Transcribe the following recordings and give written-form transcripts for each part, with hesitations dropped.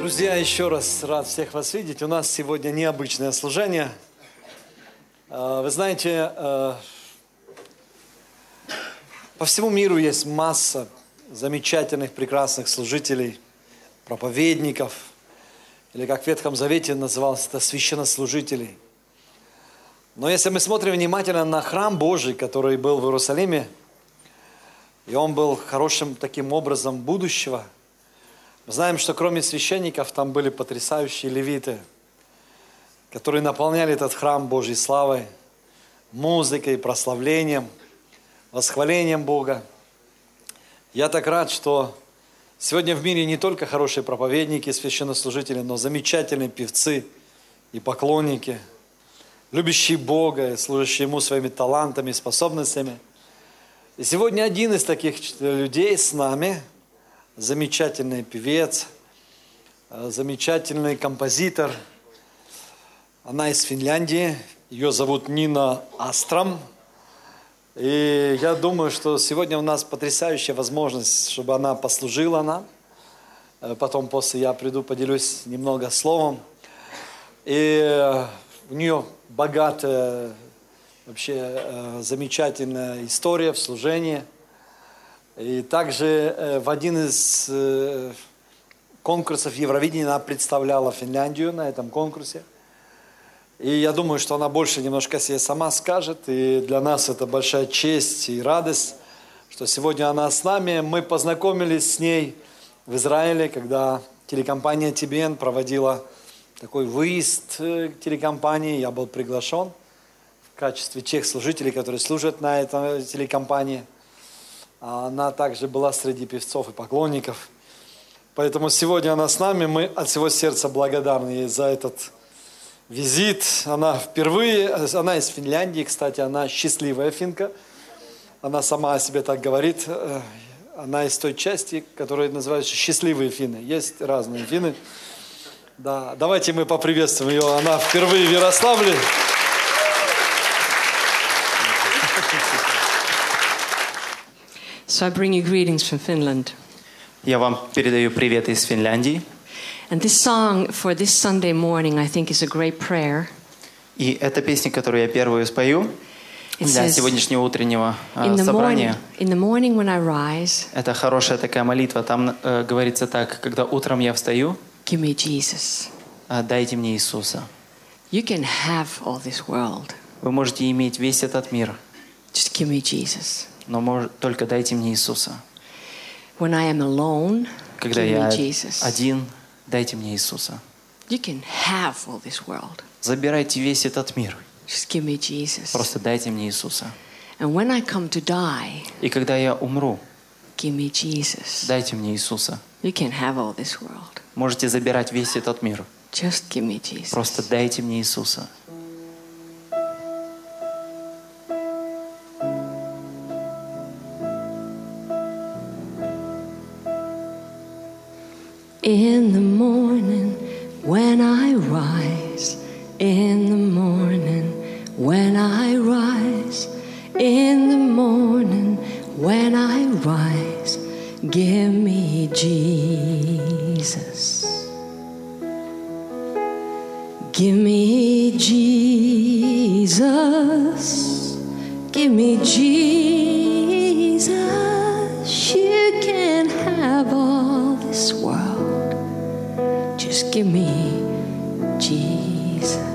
Друзья, еще раз рад всех вас видеть. У нас сегодня необычное служение. Вы знаете, по всему миру есть масса замечательных, прекрасных служителей, проповедников, или как в Ветхом Завете называлось это, священнослужителей. Но если мы смотрим внимательно на храм Божий, который был в Иерусалиме, и он был хорошим таким образом будущего, мы знаем, что кроме священников там были потрясающие левиты, которые наполняли этот храм Божьей славой, музыкой, прославлением, восхвалением Бога. Я так рад, что сегодня в мире не только хорошие проповедники, священнослужители, но замечательные певцы и поклонники, любящие Бога, служащие Ему своими талантами, способностями. И сегодня один из таких людей с нами – замечательный певец, замечательный композитор. Она из Финляндии, ее зовут Нина Астром. И я думаю, что сегодня у нас потрясающая возможность, чтобы она послужила нам. Потом после я приду, поделюсь немного словом. И у нее богатая, вообще замечательная история в служении. И также в один из конкурсов Евровидения она представляла Финляндию на этом конкурсе. И я думаю, что она больше немножко себе сама скажет. И для нас это большая честь и радость, что сегодня она с нами. Мы познакомились с ней в Израиле, когда телекомпания TBN проводила такой выезд телекомпании. Я был приглашен в качестве тех служителей, которые служат на этой телекомпании. Она также была среди певцов и поклонников. Поэтому сегодня она с нами. Мы от всего сердца благодарны ей за этот визит. Она впервые, она из Финляндии, кстати, она счастливая финка. Она сама о себе так говорит. Она из той части, которая называется счастливые финны. Есть разные финны. Да, давайте мы поприветствуем ее. Она впервые в Ярославле. So I bring you greetings from Finland. Я вам передаю привет из Финляндии. And this song for this Sunday morning, I think, is a great prayer. И эта песня, которую я первую спою для сегодняшнего утреннего собрания, in the morning when I rise, это хорошая такая молитва. Там говорится так: когда утром я встаю, give me Jesus. Дайте мне Иисуса. You can have all this world. Вы можете иметь весь этот мир, Just give me Jesus. но только дайте мне Иисуса. When I am alone, Когда give я me Jesus. один, дайте мне Иисуса. You can have all this world. Забирайте весь этот мир. Just give me Jesus. Просто дайте мне Иисуса. And when I come to die, И когда я умру, give me Jesus. дайте мне Иисуса. You can have all this world. Можете забирать весь этот мир. Just give me Jesus. Просто дайте мне Иисуса. In the morning when I rise, in the morning when I rise, in the morning when I rise, give me Jesus. Give me Jesus. Give me Jesus. You can have all this world. Just give me Jesus.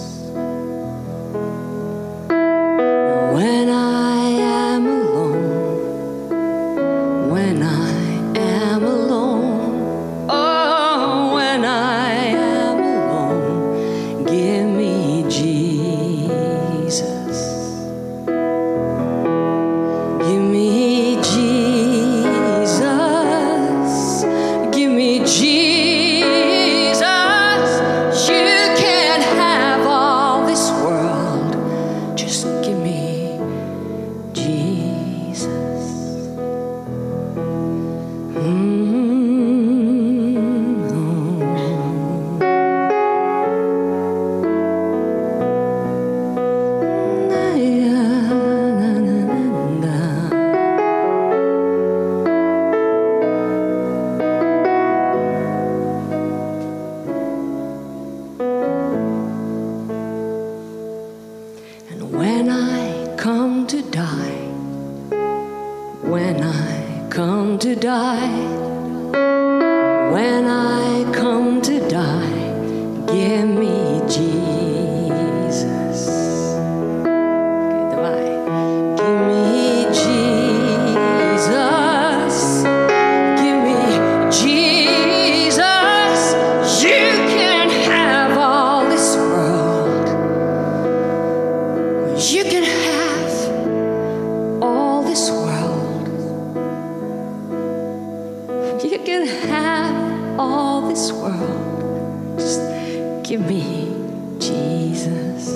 When I am alone, when I am alone, oh, when I am alone, give me Jesus. Give me Jesus. Give me Jesus. died. When I come to die, give me Jesus. Okay, give me Jesus. Give me Jesus. You can have all this world. You can have all this world. You can have all this world. Just give me Jesus.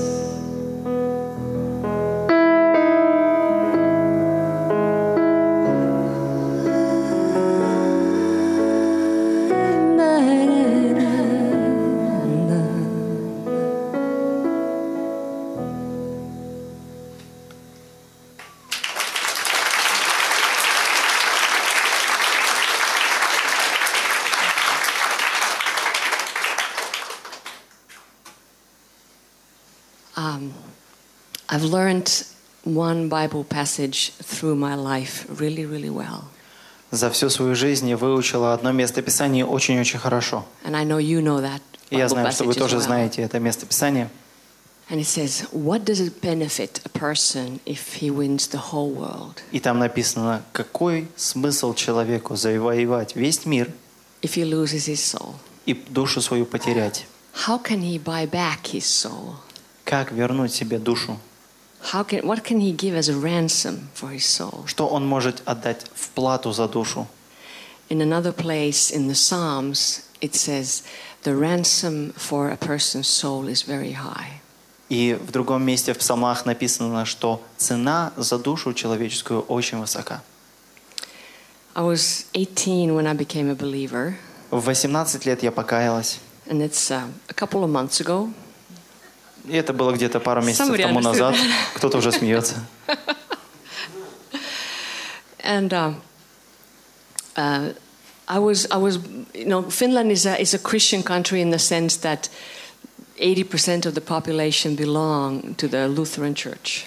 I've learned one Bible passage through my life really, really well. За всю свою жизнь я выучила одно местописание очень-очень хорошо. And I know you know that И я Bible знаю, что вы passage as тоже well. знаете это местописание. And it says, what does it benefit a person if he wins the whole world? И там написано, какой смысл человеку завоевать весь мир If he loses his soul? и душу свою потерять? How can he buy back his soul? Как вернуть себе душу? What can he give as a ransom for his soul? Что он может отдать в плату за душу? In another place in the Psalms, it says, the ransom for a person's soul is very high. И в другом месте в Псалмах написано, что цена за душу человеческую очень высока. I was 18 when I became a believer, В 18 лет я покаялась. and it's a couple of months ago. И это было где-то пару месяцев Somebody тому understood. назад. Кто-то уже смеется. And I was, Finland is a Christian country in the sense that 80% of the population belong to the Lutheran Church.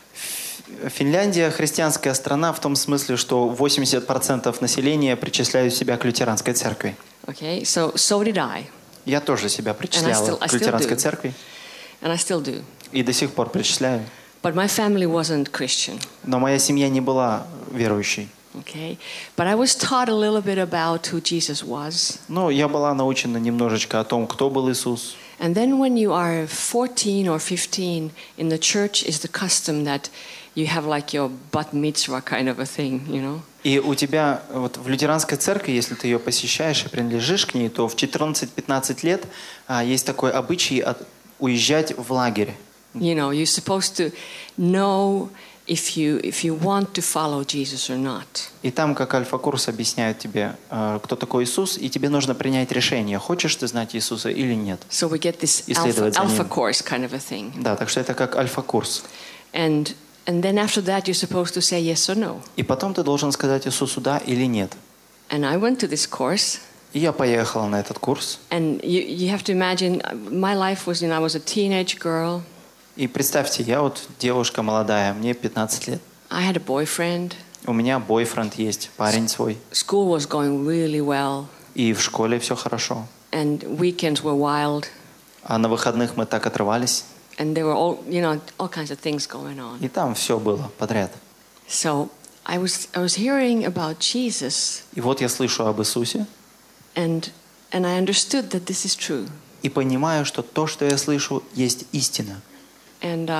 Финляндия христианская страна в том смысле, что 80% населения причисляют себя к лютеранской церкви. Okay, so did I, Я тоже себя причисляла I к still лютеранской do. церкви and I still do. и до сих пор причисляю. But my family wasn't Christian. Но моя семья не была верующей. Okay, but I was taught a little bit about who Jesus was. Но я была научена немножечко о том, кто был Иисус. And then when you are 14 or 15, in the church is the custom that you have like your bat mitzvah kind of a thing, you know. И у тебя вот в лютеранской церкви, если ты ее посещаешь и принадлежишь к ней, то в 14-15 лет есть такой обычай уезжать в лагерь. You know, you're supposed to know if you want to follow Jesus or not. И там, как альфа-курс, объясняют тебе, кто такой Иисус, и тебе нужно принять решение, хочешь ты знать Иисуса или нет. So we get this Исследовать за alpha ним. course kind of a thing. Да, так что это как альфа-курс. And then after that you're supposed to say yes or no. И потом ты должен сказать Иисусу да или нет. And I went to this course. И я поехала на этот курс. And you have to imagine, my life was, I was a teenage girl. И представьте, я вот девушка молодая, мне 15 лет. I had a boyfriend. У меня бойфренд есть, парень свой. School was going really well. И в школе все хорошо. And weekends were wild. А на выходных мы так отрывались. And there were all kinds of things going on. И там все было подряд. So I was hearing about Jesus. И вот я слышу об Иисусе. And I understood that this is true. И понимаю, что то, что я слышу, есть истина. And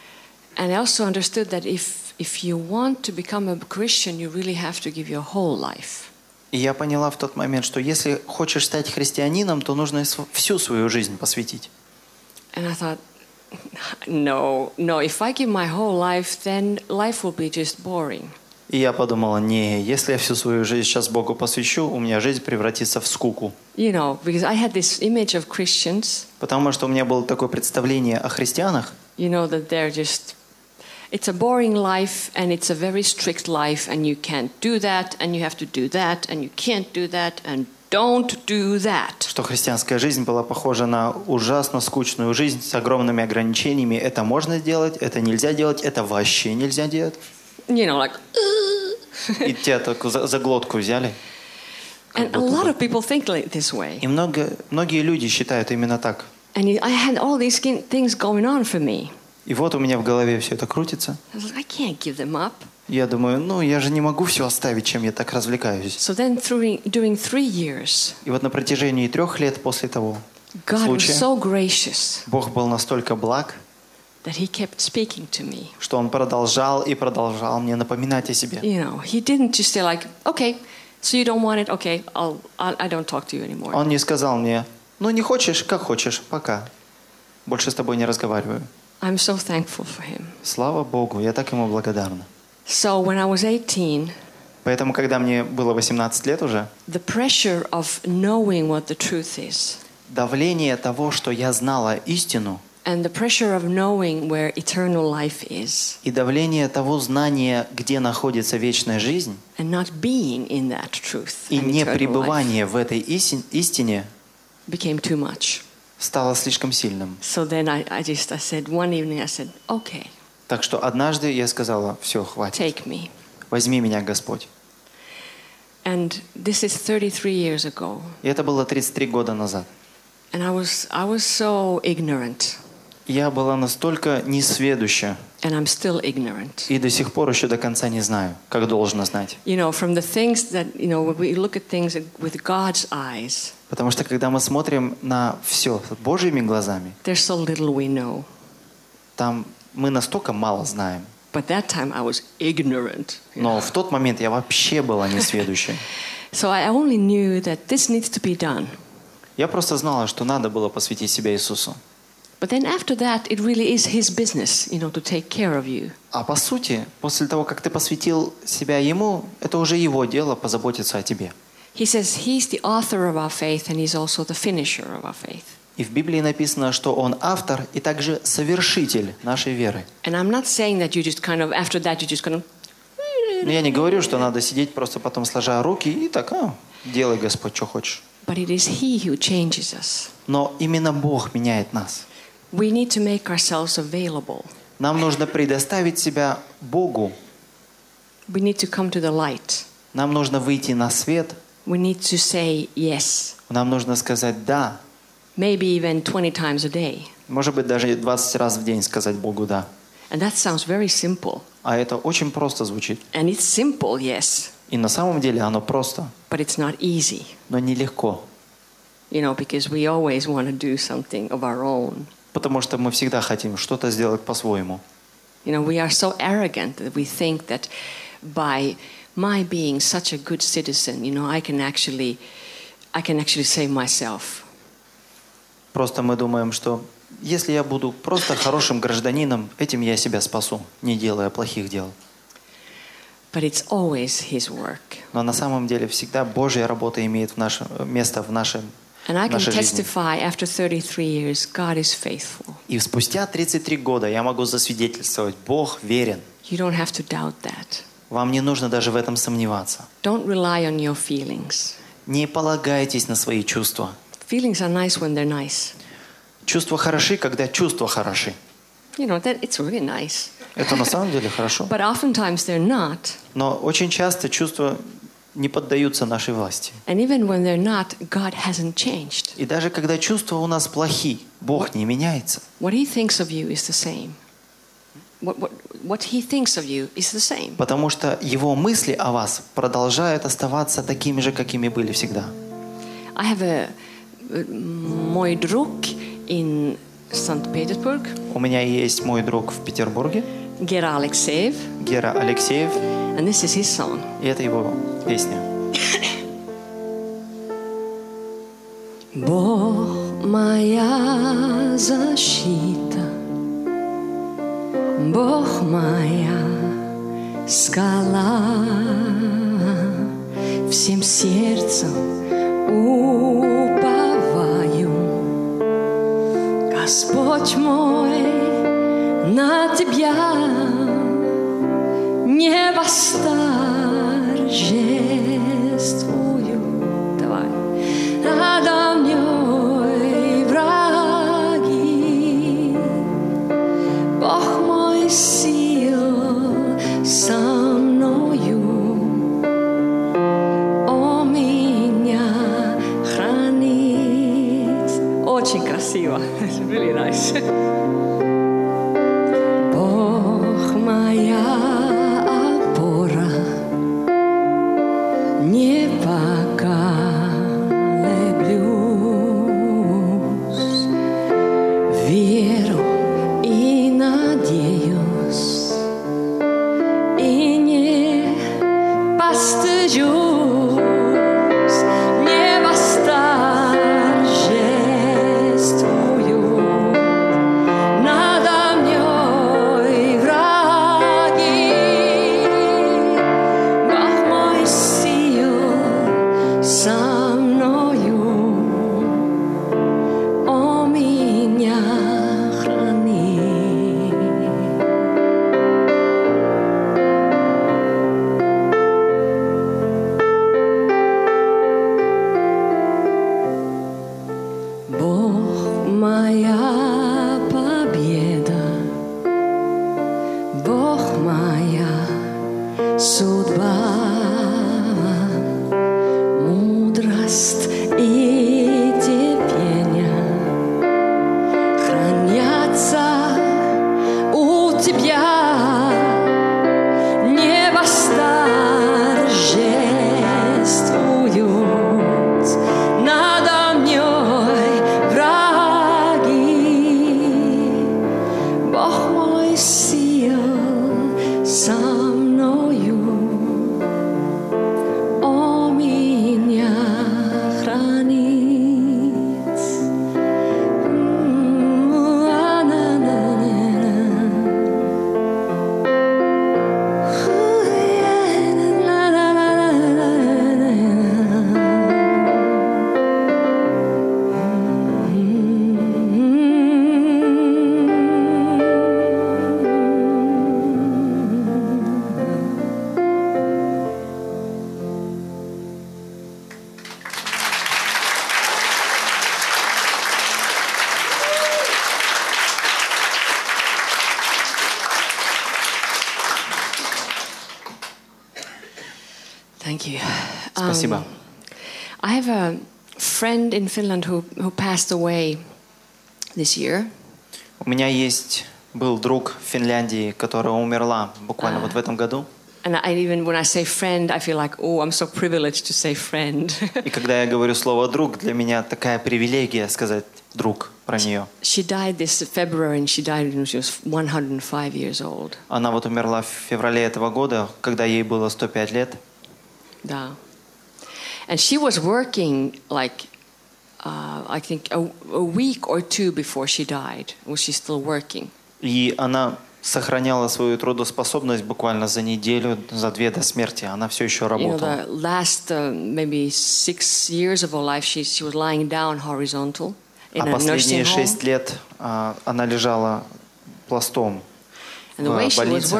I also understood that if you want to become a Christian, you really have to give your whole life. И я поняла в тот момент, что если хочешь стать христианином, то нужно всю свою жизнь посвятить. And I thought, no, if I give my whole life, then life will be just boring. И я подумала, не, если я всю свою жизнь сейчас Богу посвящу, у меня жизнь превратится в скуку. Because I had this image of Christians. Потому что у меня было такое представление о христианах. That they're just, it's a boring life and it's a very strict life and you can't do that and you have to do that and you can't do that and don't do that. Что христианская жизнь была похожа на ужасно скучную жизнь с огромными ограничениями. Это можно делать, это нельзя делать, это вообще нельзя делать. И тебя так за глотку взяли. And a lot of people think like this way. И многие люди считают именно так. And I had all these things going on for me. И вот у меня в голове все это крутится. I was like, I can't give them up. Я думаю, я же не могу все оставить, чем я так развлекаюсь. So then during 3 years, И вот на протяжении 3 лет после того God was случая so gracious Бог был настолько благ, that He kept speaking to me. что Он продолжал и продолжал мне напоминать о себе. You know, He didn't just say like, okay, so you don't want it, okay, I don't talk to you anymore. Он не сказал мне, не хочешь, как хочешь, пока. Больше с тобой не разговариваю. I'm so thankful for Him. Слава Богу, я так Ему благодарна. So when I was 18, Поэтому, когда мне было 18 лет уже, the pressure of knowing what the truth is, давление того, что я знала истину, and the pressure of knowing where eternal life is, и давление того знания, где находится вечная жизнь, and not being in that truth и and не eternal life, пребывание в этой истине, became too much. стало слишком сильным. So then I said, one evening I said, okay, Так что однажды я сказала, все, хватит, take me. возьми меня, Господь. And this is 33 years ago. И это было 33 года назад. And I was so ignorant. Я была настолько несведуща, And I'm still ignorant. и до сих пор еще до конца не знаю, как должно знать. You know, from the things that, you know, when we look at things with God's eyes, Потому что когда мы смотрим на все Божьими глазами, there's so little we know. там мы настолько мало знаем. But that time I was ignorant. Но в тот момент я вообще была несведущей. So I only knew that this needs to be done. Я просто знала, что надо было посвятить себя Иисусу. But then after that, it really is His business, you know, to take care of you. А по сути, после того, как ты посвятил себя Ему, это уже Его дело позаботиться о тебе. He says He's the author of our faith and He's also the finisher of our faith. И в Библии написано, что Он автор и также совершитель нашей веры. And I'm not saying that you just kind of, after that, you just kind of... Но я не говорю, что надо сидеть просто потом сложа руки и так, делай, Господь, что хочешь. But it is He who changes us. Но именно Бог меняет нас. We need to make ourselves available. Нам нужно предоставить себя Богу. We need to come to the light. Нам нужно выйти на свет. We need to say yes. Нам нужно сказать «да». Maybe even 20 times a day. Может быть, даже 20 раз в день сказать Богу «да». And that sounds very simple. А это очень просто звучит. And it's simple, yes, И на самом деле оно просто, but it's not easy. но нелегко. You know, because we always want to do something of our own. Потому что мы всегда хотим что-то сделать по-своему. You know, we are so arrogant that we think that by my being such a good citizen, you know, I can actually save myself. Просто мы думаем, что если я буду просто хорошим гражданином, этим я себя спасу, не делая плохих дел. But it's always His work. Но на самом деле всегда Божья работа имеет место в нашей And I can жизни. testify after 33 years, God is faithful. И спустя 33 года я могу засвидетельствовать, Бог верен. You don't have to doubt that. Вам не нужно даже в этом сомневаться. Don't rely on your feelings. Не полагайтесь на свои чувства. Feelings are nice when they're nice. Чувства хороши, когда чувства хороши. You know, that it's really nice. Это на самом деле хорошо. But oftentimes they're not. Но очень часто чувства не поддаются нашей власти. And even when they're not, God hasn't changed. И даже когда чувства у нас плохи, Бог не меняется. What He thinks of you is the same. What He thinks of you is the same. Потому что Его мысли о вас продолжают оставаться такими же, какими были всегда. I have мой друг in Санкт-Петербург. У меня есть мой друг в Петербурге, Гера Алексеев. Гера Алексеев, And this is his song. и это его песня. Бог моя защита, Бог моя скала, всем сердцем уповаю, Господь мой, на Тебя не восторжествую. Давай. Надо мной враги, Бог мой сил со мною. красиво. It's really nice. Бог моя опора, не поколеблюсь, веру и надеюсь, и не постыжусь. Thank you. Спасибо. I have a friend in Finland who passed away this year. У меня был друг в Финляндии, которая умерла буквально вот в этом году. And even when I say friend, I feel like, oh, I'm so privileged to say friend. И когда я говорю слово «друг», для меня такая привилегия сказать «друг» про нее. She died this February, and she died when she was 105 years old. Она вот умерла в феврале этого года, когда ей было 105 лет. Да. And she was working like, I think a week or two before she died. Was she still working? И она сохраняла свою трудоспособность буквально за неделю, за 2 до смерти. Она все еще работала. You know, the last maybe 6 years of her life, she was lying down horizontal in a nursing home. Последние 6 лет она лежала пластом в больнице.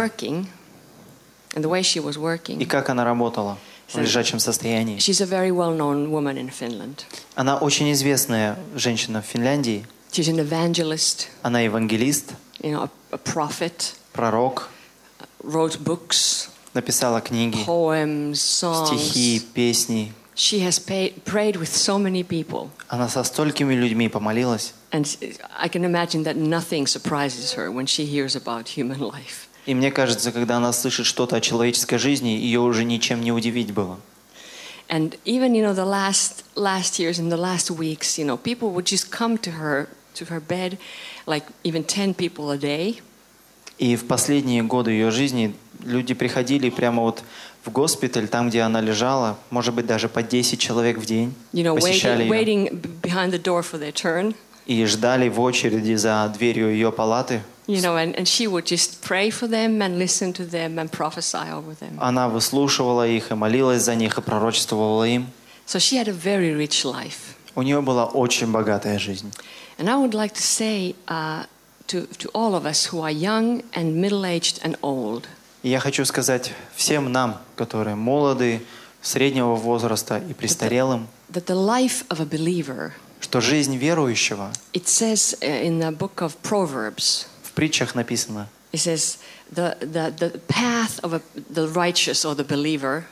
И как она работала в лежачем состоянии. She's a very well-known woman in Finland. Она очень известная женщина в Финляндии. She's an evangelist. Она евангелист. You know, a prophet. Пророк. Wrote books. Написала книги. Poems, songs. Стихи, песни. She has prayed with so many people. Она со столькими людьми помолилась. And I can imagine that nothing surprises her when she hears about human life. И мне кажется, когда она слышит что-то о человеческой жизни, ее уже ничем не удивить было. And even, you know, the last years and the last weeks, you know, people would just come to her bed, like even 10 people a day. И в последние годы ее жизни люди приходили прямо вот в госпиталь, там, где она лежала, может быть, даже по 10 человек в день, посещали ее. Waiting behind the door for their turn. И ждали в очереди за дверью ее палаты. You know, and she would just pray for them and listen to them and prophesy over them. Она выслушивала их и молилась за них и пророчествовала им. So she had a very rich life. У нее была очень богатая жизнь. And I would like to say to all of us who are young and middle-aged and old. И я хочу сказать всем нам, которые молоды, среднего возраста и престарелым, that the life of a believer, что жизнь верующего, it says in the book of Proverbs, в притчах написано, it says the path of the righteous or the believer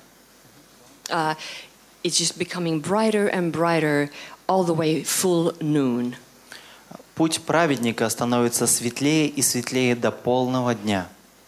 is just becoming brighter and brighter all the way full noon. путь праведника становится светлее и светлее до полного дня.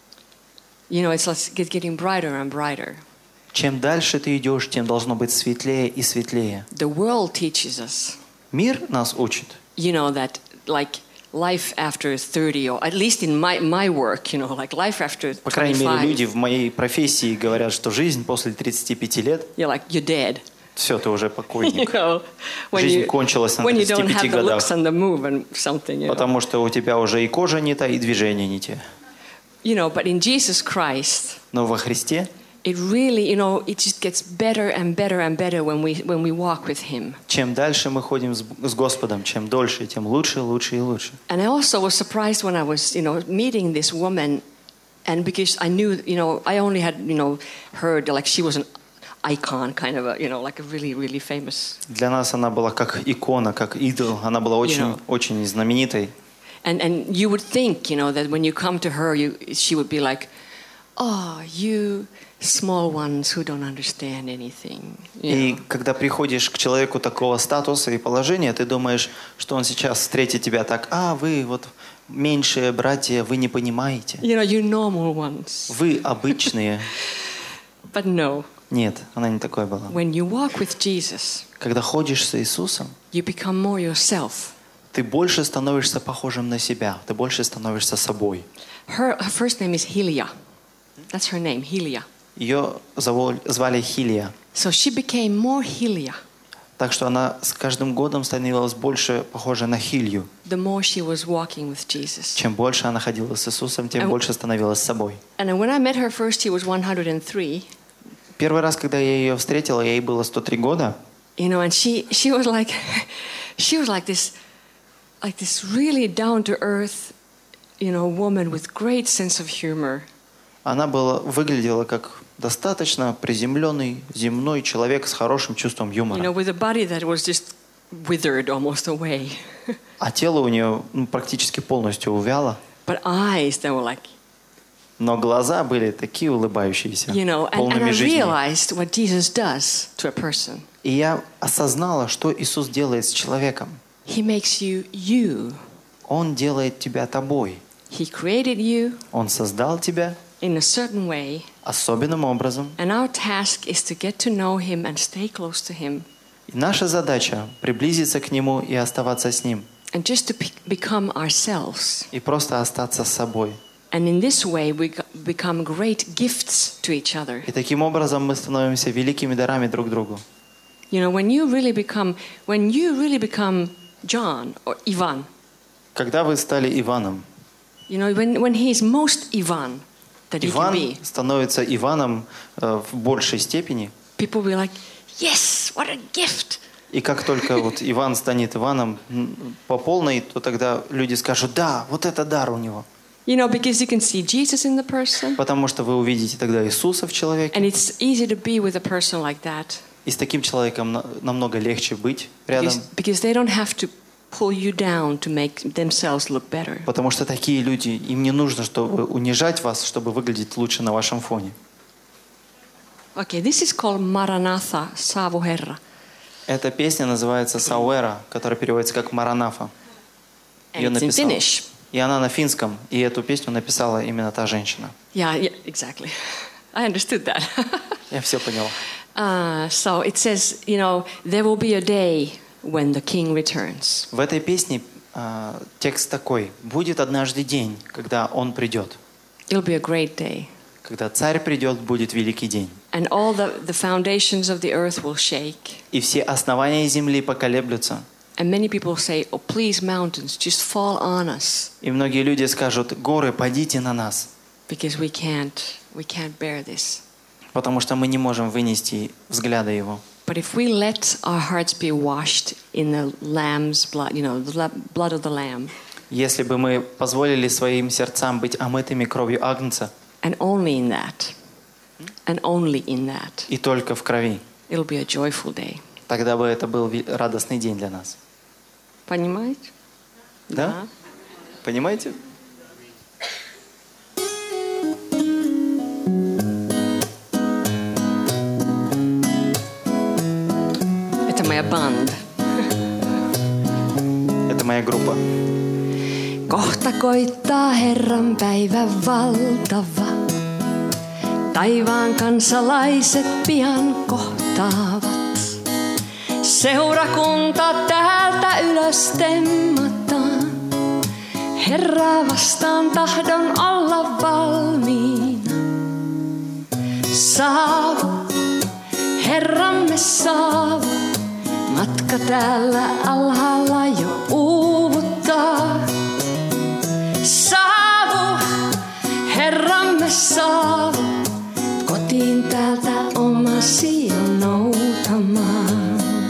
You know, it's like getting brighter and brighter. Чем дальше ты идешь, тем должно быть светлее и светлее. The world teaches us, Мир нас учит. you know, that like life after 30, or at least in my work, you know, like life after По крайней мере, 25, люди в моей профессии говорят, что жизнь после 35 лет, you're like, you're dead. все, ты уже You покойник. know, Жизнь кончилась на when you don't 35 have the looks годах. and the move and something, you know. Потому что у тебя уже и кожа не та, и движения не те. You know, but in Jesus Christ, Но во Христе it really, you know, it just gets better and better and better when we walk with Him. чем дальше мы ходим с Господом, чем дольше, тем лучше, лучше и лучше. And I also was surprised when I was, you know, meeting this woman, and because I knew, you know, I only had, you know, heard like she was an icon, kind of a, you know, like a really, really famous. Для нас она была как икона, как идол. Она была очень, очень знаменитой. And you would think, you know, that when you come to her, she would be like, oh, you small ones who don't understand anything. You И know. когда приходишь к человеку такого статуса и положения, ты думаешь, что он сейчас встретит тебя так: а, вы вот меньшие братья, вы не понимаете. You know, you normal ones. Вы обычные. But no, Нет, она не такой была. when you walk with Jesus, Когда ходишь с Иисусом, you become more yourself. ты больше становишься похожим на себя, ты больше становишься собой. Her first name is Helia. That's her name, Helia. Ее звали Хилия. So she became more Helia Так что она с каждым годом становилась больше похожа на Хилью. the more she was walking with Jesus. Чем больше она ходила с Иисусом, тем больше становилась собой. And then when I met her first, she was 103. Первый раз, когда я ее встретила, ей было 103 года. You know, and she was like, she was like this really down to earth, you know, woman with great sense of humor. Она выглядела как достаточно приземленный, земной человек с хорошим чувством You юмора. know, with a body that was just withered almost away, А тело у нее практически полностью увяло, but eyes that were like, но глаза были такие улыбающиеся, you know, and полными I жизни. realized what Jesus does to a person. И я осознала, что Иисус делает с человеком. He makes you you. Он делает тебя тобой. He created you Он создал тебя in a certain way, особенным образом. and our task is to get to know Him and stay close to Him, И наша задача — приблизиться к Нему и оставаться с Ним. and just to become ourselves. И просто остаться с собой. And in this way, we become great gifts to each other. И таким образом мы становимся великими дарами друг другу. You know, when you really become John or Ivan, Когда вы стали Иваном, you know, when he is most Ivan that he can Иван be, становится Иваном в большей степени. people will be like, yes, what a gift. И как только вот Иван станет Иваном по полной, то тогда люди скажут: да, вот это дар у него. You know, because you can see Jesus in the person, Потому что вы увидите тогда Иисуса в человеке. and it's easy to be with a person like that И с таким человеком намного легче быть рядом. because they don't have to pull you down to make themselves look better. Потому что такие люди, им не нужно, чтобы унижать вас, чтобы выглядеть лучше на вашем фоне. Okay, this is called Maranatha, Saavu Herra. Эта песня называется «Сауэра», которая переводится как «Маранафа». And Ее it's in написала. Finnish. И она на финском, и эту песню написала именно та женщина. Yeah, exactly. I understood that. Я все понял. So it says, you know, there will be a day when the king returns. В этой песне текст такой: «Будет однажды день, когда он придет». It'll be a great day. Когда царь придет, будет великий день. And all the foundations of the earth will shake. И все основания земли поколеблются. And many people say, oh, please, mountains, just fall on us. И многие люди скажут: горы, падите на нас. Because we can't bear this. Потому что мы не можем вынести взгляда его. But if we let our hearts be washed in the lamb's blood, you know, the blood of the lamb, Если бы мы позволили своим сердцам быть омытыми кровью Агнца, and only in that, и только в крови, it'll be a joyful day. тогда бы это был радостный день для нас. Понимаете? Да? Понимаете? Это моя банда. Это моя группа. Kohta koittaa Herran päivä valtava. Taivaan kansalaiset pian kohtaavat. Seurakunta täältä ylös temmataan. Herraa vastaan tahdon olla valmiina. Saavu, Herramme saavu. Matka täällä alhaalla jo uuvuttaa. Saavu, Herramme saavu. Kotiin täältä omasi on noutamaan.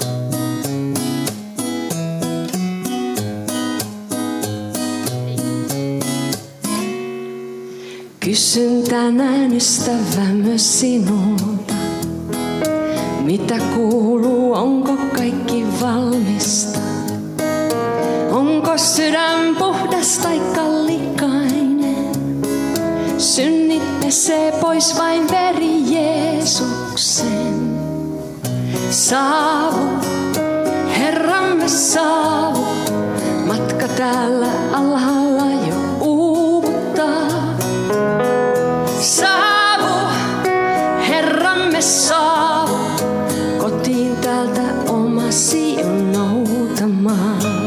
Kysyn tänään ystävämme sinulta. Mitä kuuluu, onko kaikki valmista? Onko sydän puhdas taikka likainen? Synnit pesee pois vain veri Jeesuksen. Saavu, Herramme saavu. Matka täällä alhaalla jo uuvuttaa. Saavu, Herramme saavu. Kotiin täältä omasi on noutamaan.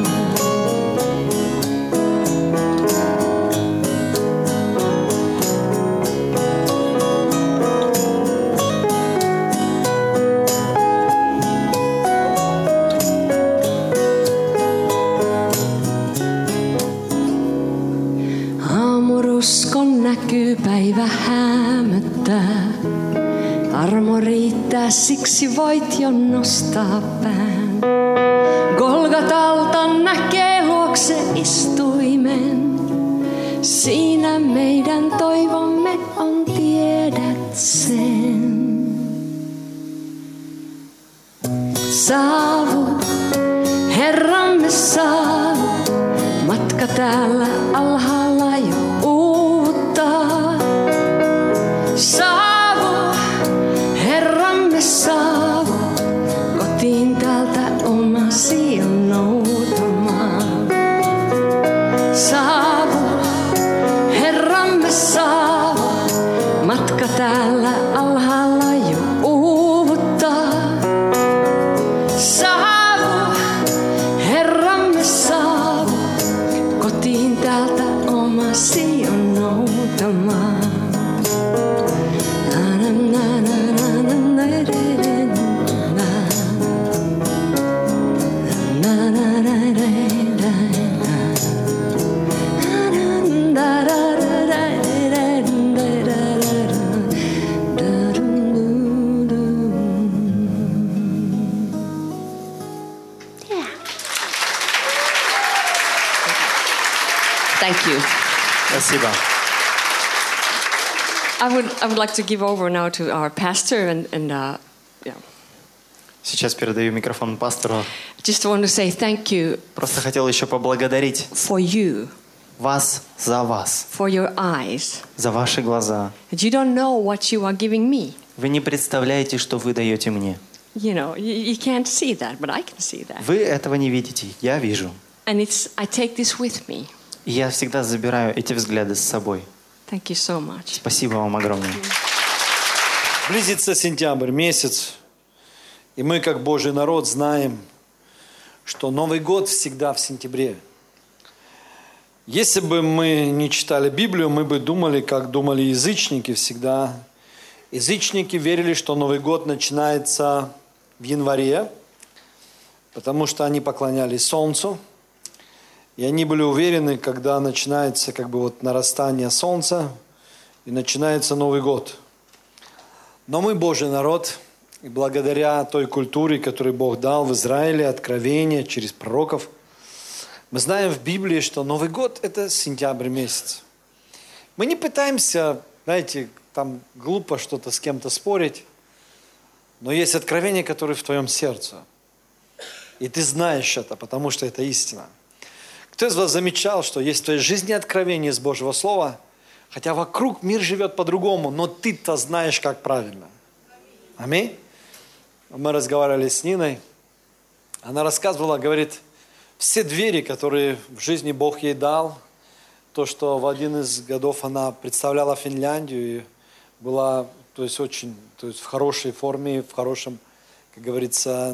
Aamuruskon näkyy päivä häämöttää. Armo riittää, siksi voit jo nostaa pään. Golgatalta näkee luokse istuimen. Siinä meidän toivomme on, tiedät sen. Saavu, Herramme saavu. Matka täällä alhaalla jo uuvuttaa. Saavu, Herramme saavu. Kotiin täältä omasi on noutamaan. Saavu, Herramme saavu. Matka täällä alhaalla jo uuvuttaa. Saavu, Herramme saavu. Kotiin täältä omasi on noutamaan. Thank you. Спасибо. I would like to give over now to our pastor and yeah. Сейчас передаю микрофон пастору. Just want to say thank you Просто хотел еще поблагодарить for you, вас за вас, for your eyes. за ваши глаза. You don't know what you are giving me. Вы не представляете, что вы даете мне. You know, you can't see that, but I can see that. Вы этого не видите, я вижу. And I take this with me. И я всегда забираю эти взгляды с собой. Thank you so much. Спасибо вам огромное. Близится сентябрь месяц, и мы, как Божий народ, знаем, что Новый год всегда в сентябре. Если бы мы не читали Библию, мы бы думали, как думали язычники всегда. Язычники верили, что Новый год начинается в январе, потому что они поклонялись Солнцу. И они были уверены, когда начинается нарастание солнца и начинается Новый год. Но мы Божий народ, и благодаря той культуре, которую Бог дал в Израиле, откровение через пророков, мы знаем в Библии, что Новый год – это сентябрь месяц. Мы не пытаемся, знаете, там глупо что-то с кем-то спорить, но есть откровение, которое в твоем сердце. И ты знаешь это, потому что это истина. Кто из вас замечал, что есть в твоей жизни откровение из Божьего Слова, хотя вокруг мир живет по-другому, но ты-то знаешь, как правильно? Аминь. Мы разговаривали с Ниной. Она рассказывала, говорит, все двери, которые в жизни Бог ей дал, то, что в один из годов она представляла Финляндию и была, то есть в хорошей форме, в хорошем, как говорится,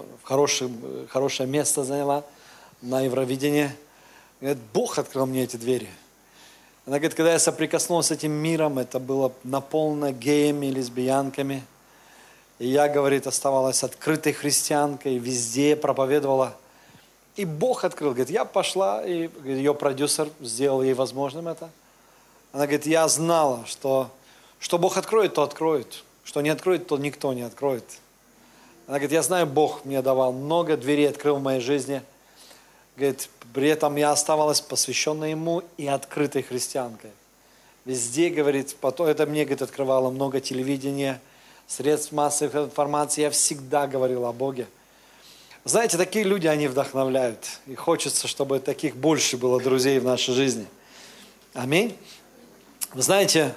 хорошее место заняла на Евровидении. Говорит, Бог открыл мне эти двери. Она говорит, когда я соприкоснулся с этим миром, это было наполнено геями, лесбиянками. И я, говорит, оставалась открытой христианкой, везде проповедовала. И Бог открыл. Говорит, я пошла, и ее продюсер сделал ей возможным это. Она говорит, я знала, что Бог откроет, то откроет. Что не откроет, то никто не откроет. Она говорит, я знаю, Бог мне давал много дверей, открыл в моей жизни. Говорит, при этом я оставалась посвященной Ему и открытой христианкой. Везде, говорит, потом это мне, говорит, открывало много телевидения, средств массовой информации. Я всегда говорила о Боге. Знаете, такие люди, они вдохновляют. И хочется, чтобы таких больше было друзей в нашей жизни. Аминь. Вы знаете,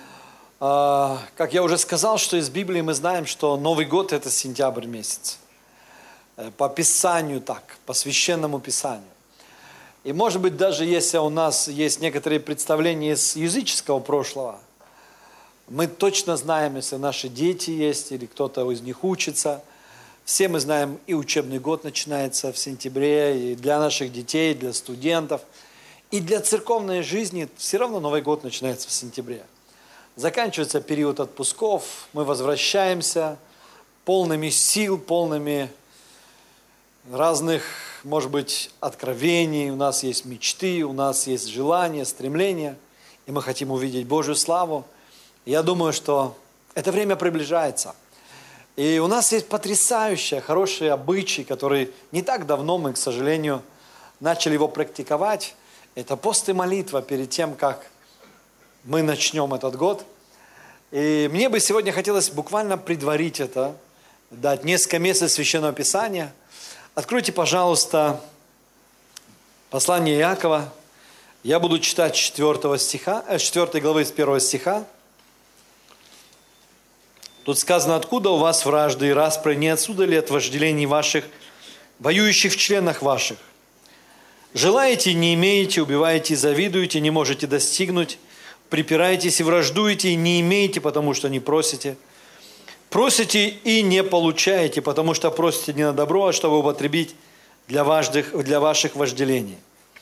как я уже сказал, что из Библии мы знаем, что Новый год – это сентябрь месяц. По Писанию так, по Священному Писанию. И может быть, даже если у нас есть некоторые представления из языческого прошлого, мы точно знаем, если наши дети есть или кто-то из них учится, все мы знаем, и учебный год начинается в сентябре, и для наших детей, и для студентов, и для церковной жизни все равно Новый год начинается в сентябре. Заканчивается период отпусков, мы возвращаемся полными сил, полными разных, может быть, откровений, у нас есть мечты, у нас есть желания, стремления, и мы хотим увидеть Божью славу. И я думаю, что это время приближается. И у нас есть потрясающие, хорошие обычаи, которые не так давно мы, к сожалению, начали его практиковать. Это пост и молитва перед тем, как мы начнем этот год. И мне бы сегодня хотелось буквально предварить это, дать несколько мест из Священного Писания. Откройте, пожалуйста, послание Иакова. Я буду читать 4 главы с 1 стиха. Тут сказано, откуда у вас вражды и распри, не отсюда ли от вожделений ваших, воюющих в членах ваших? Желаете, не имеете, убиваете, завидуете, не можете достигнуть, припираетесь и враждуете, и не имеете, потому что не просите. Просите и не получаете, потому что просите не на добро, а чтобы употребить для ваших вожделений.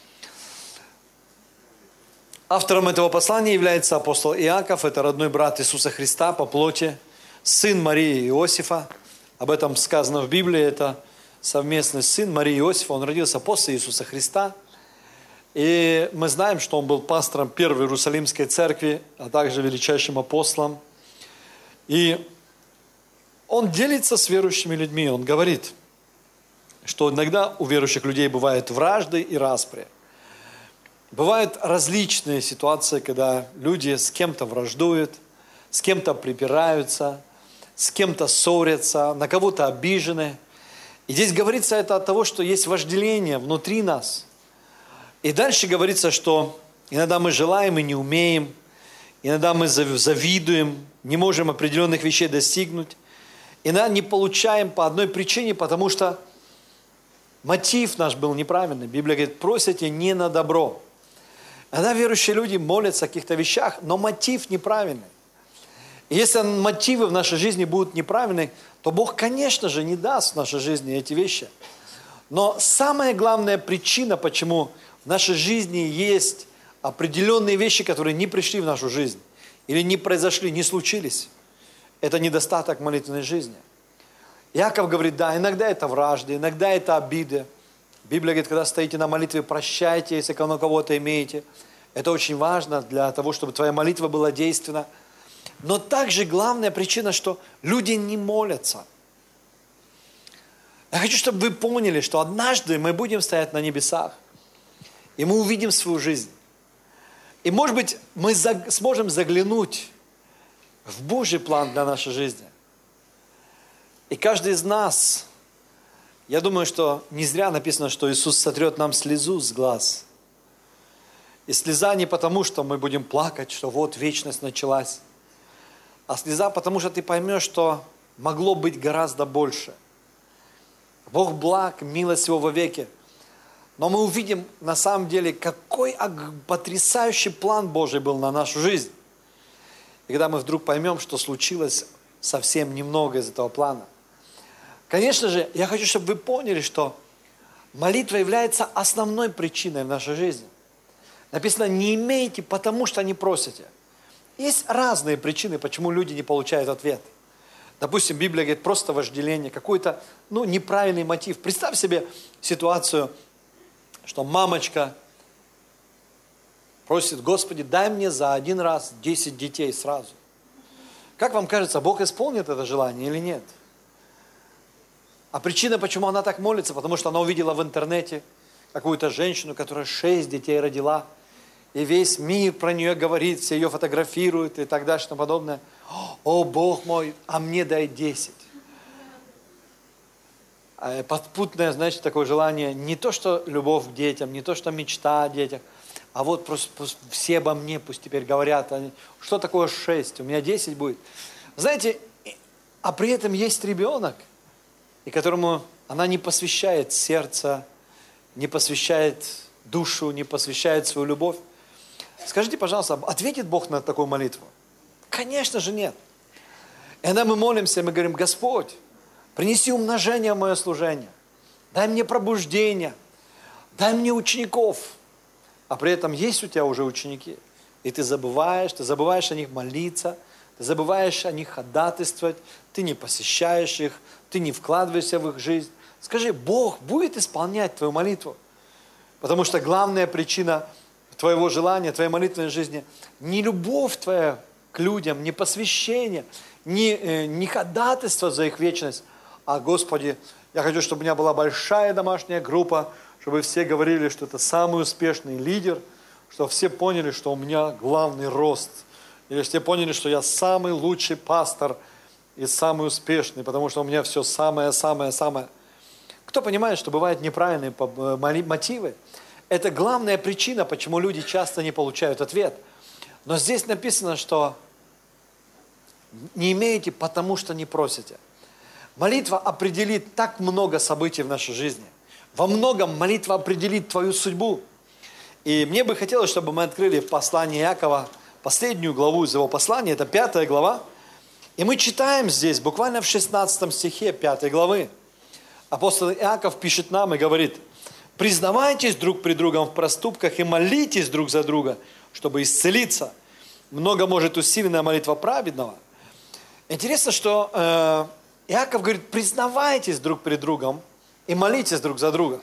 Автором этого послания является апостол Иаков, это родной брат Иисуса Христа по плоти, сын Марии и Иосифа. Об этом сказано в Библии, это совместный сын Марии и Иосифа. Он родился после Иисуса Христа. И мы знаем, что он был пастором первой Иерусалимской церкви, а также величайшим апостолом. И он делится с верующими людьми. Он говорит, что иногда у верующих людей бывают вражды и распри. Бывают различные ситуации, когда люди с кем-то враждуют, с кем-то припираются, с кем-то ссорятся, на кого-то обижены. И здесь говорится это от того, что есть вожделение внутри нас. И дальше говорится, что иногда мы желаем и не умеем, иногда мы завидуем, не можем определенных вещей достигнуть, иногда не получаем по одной причине, потому что мотив наш был неправильный. Библия говорит, просите не на добро. Иногда верующие люди молятся о каких-то вещах, но мотив неправильный. И если мотивы в нашей жизни будут неправильны, то Бог, конечно же, не даст в нашей жизни эти вещи. Но самая главная причина, почему в нашей жизни есть определенные вещи, которые не пришли в нашу жизнь, или не произошли, не случились, это недостаток молитвенной жизни. Иаков говорит, да, иногда это вражды, иногда это обиды. Библия говорит, когда стоите на молитве, прощайте, если кого-то имеете. Это очень важно для того, чтобы твоя молитва была действенна. Но также главная причина, что люди не молятся. Я хочу, чтобы вы поняли, что однажды мы будем стоять на небесах, и мы увидим свою жизнь. И, может быть, мы сможем заглянуть в Божий план для нашей жизни. И каждый из нас, я думаю, что не зря написано, что Иисус сотрет нам слезу с глаз. И слеза не потому, что мы будем плакать, что вот вечность началась, а слеза потому, что ты поймешь, что могло быть гораздо больше. Бог благ, милость Его вовеки. Но мы увидим на самом деле, какой потрясающий план Божий был на нашу жизнь. И когда мы вдруг поймем, что случилось совсем немного из этого плана. Конечно же, я хочу, чтобы вы поняли, что молитва является основной причиной в нашей жизни. Написано, не имеете, потому что не просите. Есть разные причины, почему люди не получают ответ. Допустим, Библия говорит, просто вожделение, какой-то неправильный мотив. Представь себе ситуацию, что мамочка просит, Господи, дай мне за один раз 10 детей сразу. Как вам кажется, Бог исполнит это желание или нет? А причина, почему она так молится, потому что она увидела в интернете какую-то женщину, которая 6 детей родила, и весь мир про нее говорит, все ее фотографируют и так далее, и тому подобное. О, Бог мой, а мне дай 10. Подпутное, значит, такое желание, не то, что любовь к детям, не то, что мечта о детях, а вот просто все обо мне пусть теперь говорят, что такое 6, у меня 10 будет. Знаете, а при этом есть ребенок, и которому она не посвящает сердце, не посвящает душу, не посвящает свою любовь. Скажите, пожалуйста, ответит Бог на такую молитву? Конечно же нет. И когда мы молимся, мы говорим, Господь, принеси умножение в мое служение, дай мне пробуждение, дай мне учеников. А при этом есть у тебя уже ученики, и ты забываешь о них молиться, ты забываешь о них ходатайствовать, ты не посещаешь их, ты не вкладываешься в их жизнь. Скажи, Бог будет исполнять твою молитву? Потому что главная причина твоего желания, твоей молитвенной жизни не любовь твоя к людям, не посвящение, не ходатайство за их вечность, а, Господи, я хочу, чтобы у меня была большая домашняя группа, чтобы все говорили, что это самый успешный лидер, чтобы все поняли, что у меня главный рост, или все поняли, что я самый лучший пастор и самый успешный, потому что у меня все самое-самое-самое. Кто понимает, что бывают неправильные мотивы? Это главная причина, почему люди часто не получают ответ. Но здесь написано, что не имеете, потому что не просите. Молитва определит так много событий в нашей жизни. Во многом молитва определит твою судьбу. И мне бы хотелось, чтобы мы открыли послание Иакова, последнюю главу из его послания, это 5 глава. И мы читаем здесь, буквально в 16 стихе 5 главы. Апостол Иаков пишет нам и говорит, признавайтесь друг пред другом в проступках и молитесь друг за друга, чтобы исцелиться. Много может усиленная молитва праведного. Интересно, что Иаков говорит, признавайтесь друг пред другом и молитесь друг за друга.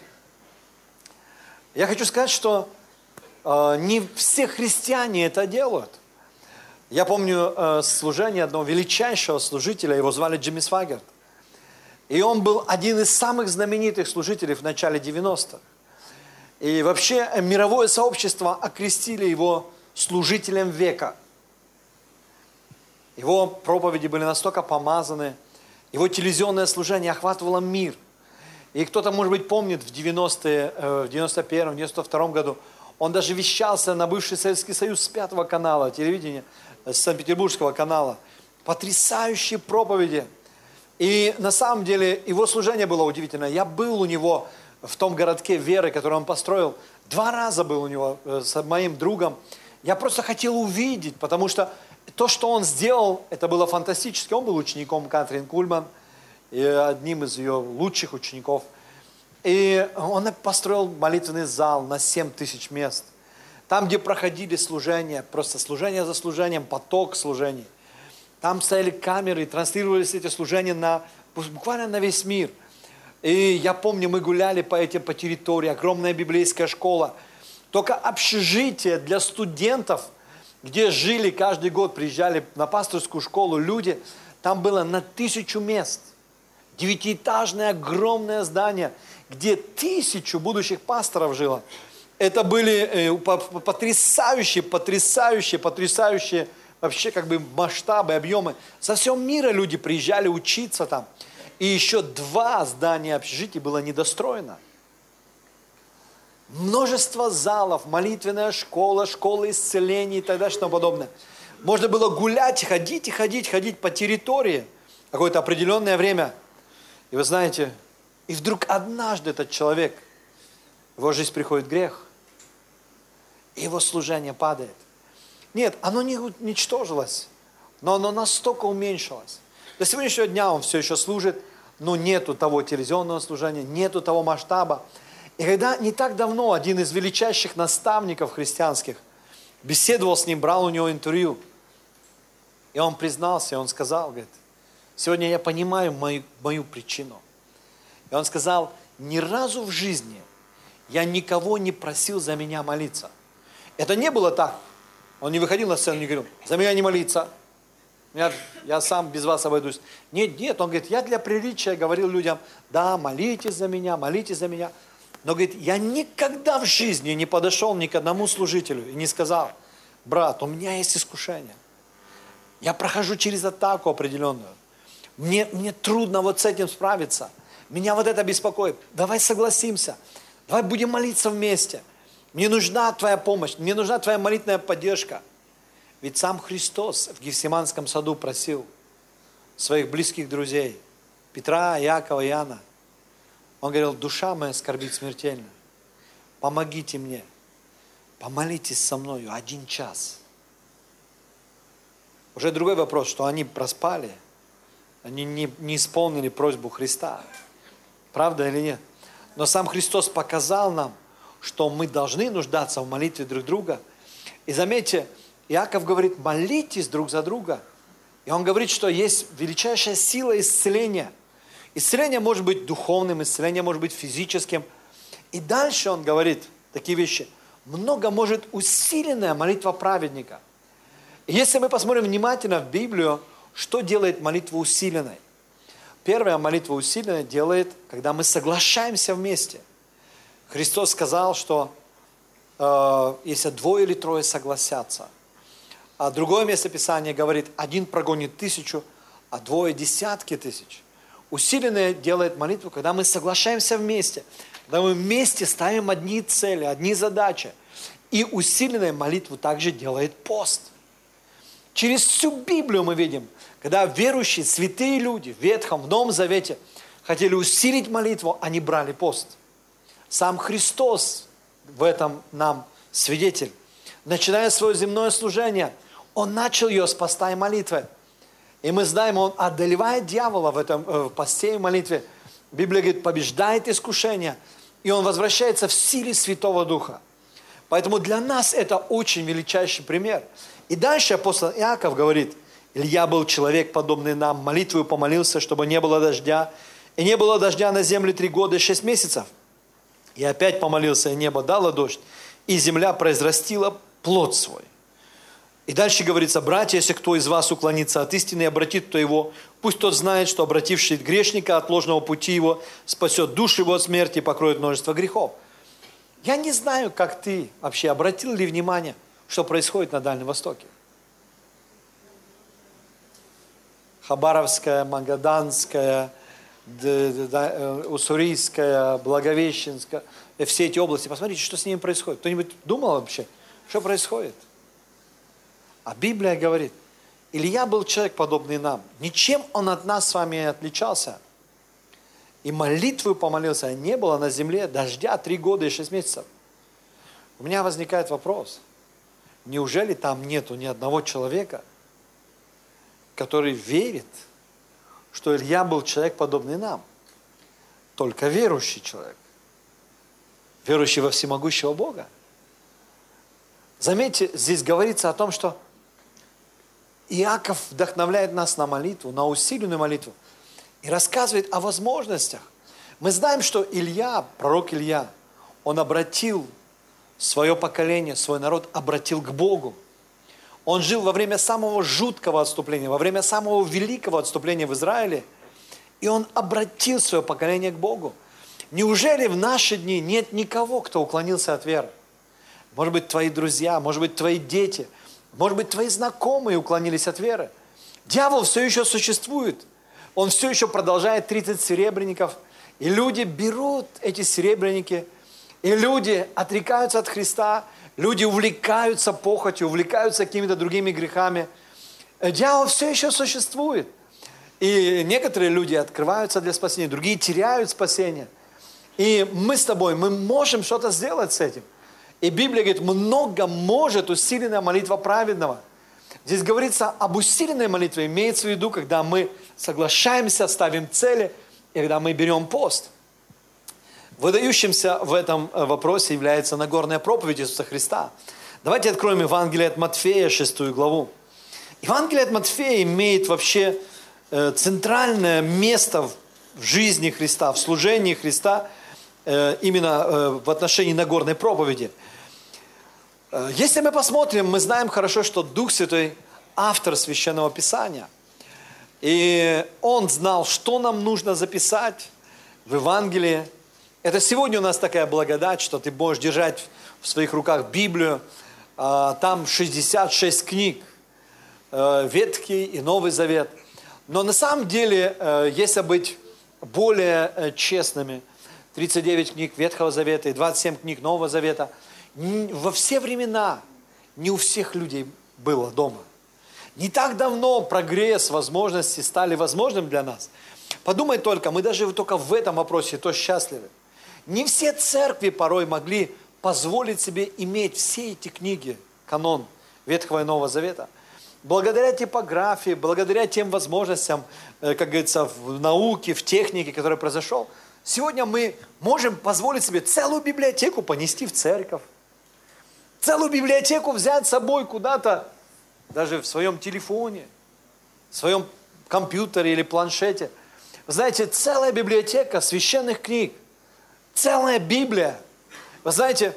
Я хочу сказать, что не все христиане это делают. Я помню служение одного величайшего служителя, его звали Джимми Свагерт. И он был один из самых знаменитых служителей в начале 90-х. И вообще мировое сообщество окрестили его служителем века. Его проповеди были настолько помазаны, его телевизионное служение охватывало мир. И кто-то, может быть, помнит, в 90-е, в 91-м, 92-м году он даже вещался на бывший Советский Союз с 5-го канала телевидения, с Санкт-Петербургского канала. Потрясающие проповеди. И на самом деле его служение было удивительное. Я был у него в том городке веры, который он построил. 2 раза был у него с моим другом. Я просто хотел увидеть, потому что то, что он сделал, это было фантастически. Он был учеником Катрин Кульман, и одним из ее лучших учеников. И он построил молитвенный зал на 7 тысяч мест. Там, где проходили служения, просто служение за служением, поток служений. Там стояли камеры, транслировались эти служения буквально на весь мир. И я помню, мы гуляли по территории, огромная библейская школа. Только общежитие для студентов, где жили каждый год, приезжали на пасторскую школу люди, там было на 1000 мест. 9-этажное огромное здание, где 1000 будущих пасторов жило. Это были потрясающие вообще как бы масштабы, объемы. Со всего мира люди приезжали учиться там. И еще 2 здания общежитий было недостроено. Множество залов, молитвенная школа, школа исцелений и так далее, и тому подобное. Можно было гулять, ходить по территории какое-то определенное время. И вы знаете, и вдруг однажды этот человек в его жизнь приходит грех, и его служение падает. Нет, оно не уничтожилось, но оно настолько уменьшилось. До сегодняшнего дня он все еще служит, но нету того телевизионного служения, нету того масштаба. И когда не так давно один из величайших наставников христианских беседовал с ним, брал у него интервью, и он признался, он сказал, говорит, сегодня я понимаю мою причину. И он сказал, ни разу в жизни я никого не просил за меня молиться. Это не было так. Он не выходил на сцену и не говорил, за меня не молиться. Я сам без вас обойдусь. Нет, он говорит, я для приличия говорил людям, да, молитесь за меня, молитесь за меня. Но, говорит, я никогда в жизни не подошел ни к одному служителю и не сказал, брат, у меня есть искушение. Я прохожу через атаку определенную. Мне трудно вот с этим справиться. Меня вот это беспокоит. Давай согласимся. Давай будем молиться вместе. Мне нужна твоя помощь, мне нужна твоя молитвенная поддержка. Ведь сам Христос в Гефсиманском саду просил своих близких друзей, Петра, Иакова, Иоанна. Он говорил, душа моя скорбит смертельно. Помогите мне. Помолитесь со мною 1 час. Уже другой вопрос, что они проспали. Они не исполнили просьбу Христа. Правда или нет? Но сам Христос показал нам, что мы должны нуждаться в молитве друг друга. И заметьте, Иаков говорит, молитесь друг за друга. И он говорит, что есть величайшая сила исцеления. Исцеление может быть духовным, исцеление может быть физическим. И дальше он говорит такие вещи. Много может усиленная молитва праведника. И если мы посмотрим внимательно в Библию, что делает молитва усиленной? Первая молитва усиленная делает, когда мы соглашаемся вместе. Христос сказал, что если 2 или 3 согласятся. А другое место Писания говорит, 1 прогонит 1000, а 2 десятки тысяч. Усиленное делает молитву, когда мы соглашаемся вместе. Когда мы вместе ставим одни цели, одни задачи. И усиленная молитву также делает пост. Через всю Библию мы видим, когда верующие, святые люди в Ветхом, в Новом Завете хотели усилить молитву, они брали пост. Сам Христос в этом нам свидетель. Начиная свое земное служение, Он начал ее с поста и молитвы. И мы знаем, Он одолевает дьявола в этом посте и молитве. Библия говорит, побеждает искушение, и Он возвращается в силе Святого Духа. Поэтому для нас это очень величайший пример. И дальше апостол Иаков говорит, Илья был человек, подобный нам, молитвою помолился, чтобы не было дождя. И не было дождя на земле 3 года и 6 месяцев. И опять помолился, и небо дало дождь, и земля произрастила плод свой. И дальше говорится, братья, если кто из вас уклонится от истины и обратит то его, пусть тот знает, что обративший грешника от ложного пути его спасет душу его от смерти и покроет множество грехов. Я не знаю, как ты вообще обратил ли внимание, что происходит на Дальнем Востоке. Хабаровская, Магаданская, Уссурийская, Благовещенская, все эти области. Посмотрите, что с ними происходит. Кто-нибудь думал вообще, что происходит? А Библия говорит, Илья был человек, подобный нам. Ничем он от нас с вами не отличался. И молитвою помолился, не было на земле дождя 3 года и 6 месяцев. У меня возникает вопрос. Неужели там нету ни одного человека, который верит, что Илья был человек, подобный нам? Только верующий человек. Верующий во всемогущего Бога. Заметьте, здесь говорится о том, что Иаков вдохновляет нас на молитву, на усиленную молитву. И рассказывает о возможностях. Мы знаем, что Илья, пророк Илья, он обратил свое поколение, свой народ обратил к Богу. Он жил во время самого жуткого отступления, во время самого великого отступления в Израиле. И он обратил свое поколение к Богу. Неужели в наши дни нет никого, кто уклонился от веры? Может быть, твои друзья, может быть, твои дети, может быть, твои знакомые уклонились от веры. Дьявол все еще существует. Он все еще продолжает 30 серебряников. И люди берут эти серебряники, и люди отрекаются от Христа, люди увлекаются похотью, увлекаются какими-то другими грехами. Дьявол все еще существует. И некоторые люди открываются для спасения, другие теряют спасение. И мы с тобой, мы можем что-то сделать с этим. И Библия говорит, много может усиленная молитва праведного. Здесь говорится об усиленной молитве, имеется в виду, когда мы соглашаемся, ставим цели, и когда мы берем пост. Выдающимся в этом вопросе является Нагорная проповедь Иисуса Христа. Давайте откроем Евангелие от Матфея, 6 главу. Евангелие от Матфея имеет вообще центральное место в жизни Христа, в служении Христа, именно в отношении Нагорной проповеди. Если мы посмотрим, мы знаем хорошо, что Дух Святой – автор Священного Писания. И Он знал, что нам нужно записать в Евангелии. Это сегодня у нас такая благодать, что ты можешь держать в своих руках Библию. Там 66 книг, Ветхий и Новый Завет. Но на самом деле, если быть более честными, 39 книг Ветхого Завета и 27 книг Нового Завета, во все времена не у всех людей было дома. Не так давно прогресс, возможности стали возможным для нас. Подумай только, мы даже только в этом вопросе то счастливы. Не все церкви порой могли позволить себе иметь все эти книги, канон Ветхого и Нового Завета. Благодаря типографии, благодаря тем возможностям, как говорится, в науке, в технике, который произошел, сегодня мы можем позволить себе целую библиотеку понести в церковь. Целую библиотеку взять с собой куда-то, даже в своем телефоне, в своем компьютере или планшете. Вы знаете, целая библиотека священных книг, целая Библия. Вы знаете,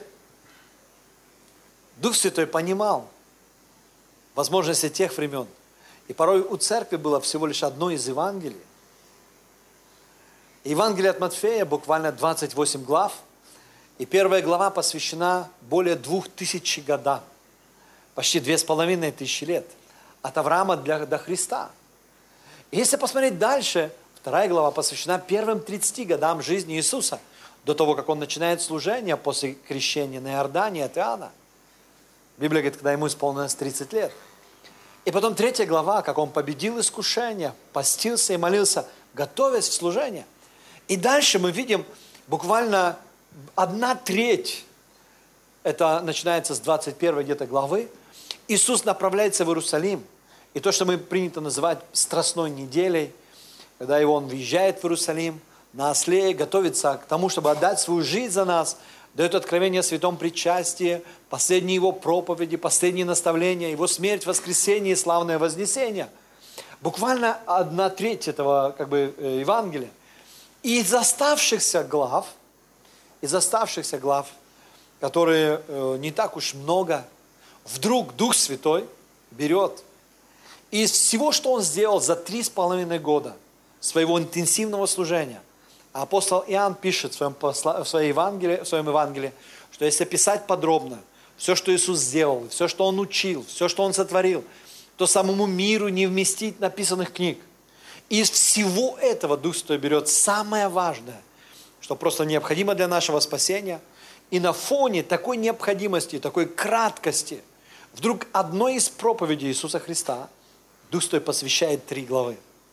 Дух Святой понимал возможности тех времен. И порой у церкви было всего лишь одно из Евангелий. Евангелие от Матфея буквально 28 глав. И первая глава посвящена более 2000 годам. Почти 2500 лет. От Авраама до Христа. И если посмотреть дальше, вторая глава посвящена первым 30 годам жизни Иисуса. До того, как Он начинает служение после крещения на Иордане от Иоанна. Библия говорит, когда Ему исполнилось 30 лет. И потом 3 глава, как Он победил искушение, постился и молился, готовясь к служению. И дальше мы видим буквально 1/3, это начинается с 21 где-то главы, Иисус направляется в Иерусалим. И то, что мы принято называть Страстной неделей, когда Он въезжает в Иерусалим на осле, готовится к тому, чтобы отдать свою жизнь за нас, дает откровение о святом причастии, последние Его проповеди, последние наставления, Его смерть, воскресение и славное вознесение. Буквально 1/3 этого Евангелия. И из оставшихся глав, которые не так уж много, вдруг Дух Святой берет из всего, что Он сделал за 3,5 года своего интенсивного служения. А апостол Иоанн пишет в своем Евангелии, что если писать подробно все, что Иисус сделал, все, что Он учил, все, что Он сотворил, то самому миру не вместить написанных книг. Из всего этого Дух Святой берет самое важное, что просто необходимо для нашего спасения. И на фоне такой необходимости, такой краткости, вдруг одной из проповедей Иисуса Христа Дух Святой посвящает 3 главы.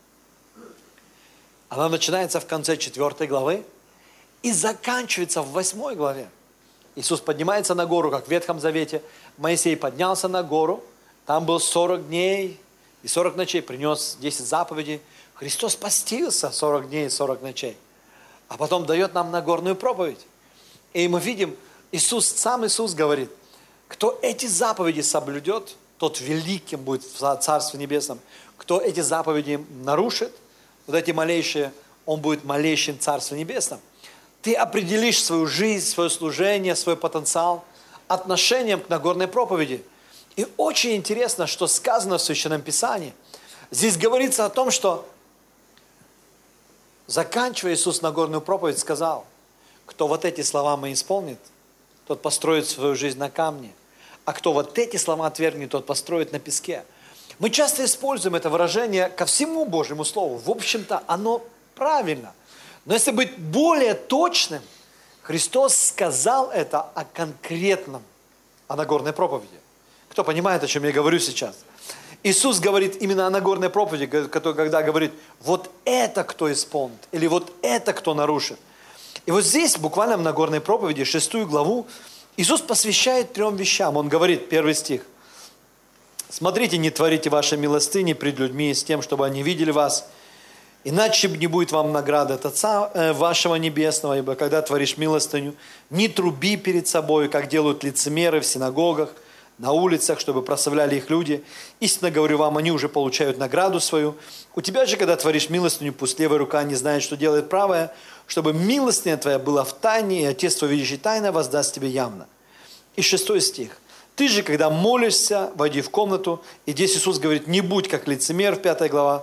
Она начинается в конце 4 главы и заканчивается в 8 главе. Иисус поднимается на гору, как в Ветхом Завете. Моисей поднялся на гору, там был 40 дней и 40 ночей, принес 10 заповедей. Христос постился 40 дней и 40 ночей, а потом дает нам Нагорную проповедь. И мы видим, сам Иисус говорит, кто эти заповеди соблюдет, тот великим будет в Царстве Небесном. Кто эти заповеди нарушит, вот эти малейшие, он будет малейшим в Царстве Небесном. Ты определишь свою жизнь, свое служение, свой потенциал отношением к Нагорной проповеди. И очень интересно, что сказано в Священном Писании. Здесь говорится о том, что, заканчивая Иисус Нагорную проповедь, сказал, кто вот эти слова мои исполнит, тот построит свою жизнь на камне. А кто вот эти слова отвергнет, тот построит на песке. Мы часто используем это выражение ко всему Божьему Слову. В общем-то, оно правильно. Но если быть более точным, Христос сказал это о конкретном, о Нагорной проповеди. Кто понимает, о чем я говорю сейчас? Иисус говорит именно о Нагорной проповеди, когда говорит, вот это кто исполнит, или вот это кто нарушит. И вот здесь, буквально в Нагорной проповеди, 6 главу, Иисус посвящает 3 вещам. Он говорит, 1 стих. «Смотрите, не творите ваши милостыни пред людьми с тем, чтобы они видели вас, иначе не будет вам награды от Отца вашего Небесного, ибо когда творишь милостыню, не труби перед собой, как делают лицемеры в синагогах, на улицах, чтобы прославляли их люди. Истинно говорю вам, они уже получают награду свою. У тебя же, когда творишь милостыню, пусть левая рука не знает, что делает правая, чтобы милостыня твоя была в тайне, и Отец твой, видящий тайно, воздаст тебе явно». И 6 стих. «Ты же, когда молишься, войди в комнату». И здесь Иисус говорит, не будь как лицемер, 5 глава,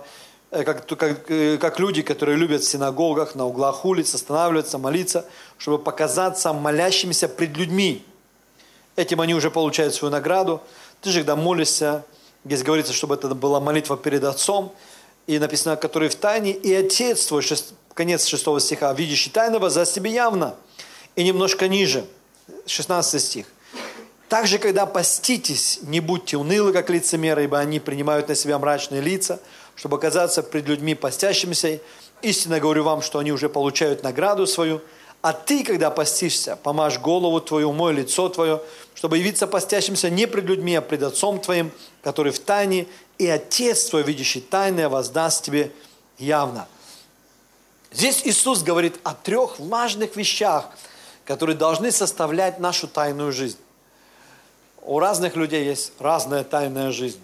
как люди, которые любят в синагогах, на углах улиц, останавливаться, молиться, чтобы показаться молящимися пред людьми. Этим они уже получают свою награду. Ты же, когда молишься, здесь говорится, чтобы это была молитва перед Отцом, и написано, который в тайне, и Отец твой, конец 6 стиха, видящий тайно, воздаст тебе явно. И немножко ниже, 16 стих. Также, когда поститесь, не будьте унылы, как лицемеры, ибо они принимают на себя мрачные лица, чтобы оказаться пред людьми постящимися. Истинно говорю вам, что они уже получают награду свою. А ты, когда постишься, помажь голову твою, умой лицо твое, чтобы явиться постящимся не пред людьми, а пред Отцом твоим, который в тайне, и Отец твой, видящий тайное, воздаст тебе явно. Здесь Иисус говорит о 3 важных вещах, которые должны составлять нашу тайную жизнь. У разных людей есть разная тайная жизнь.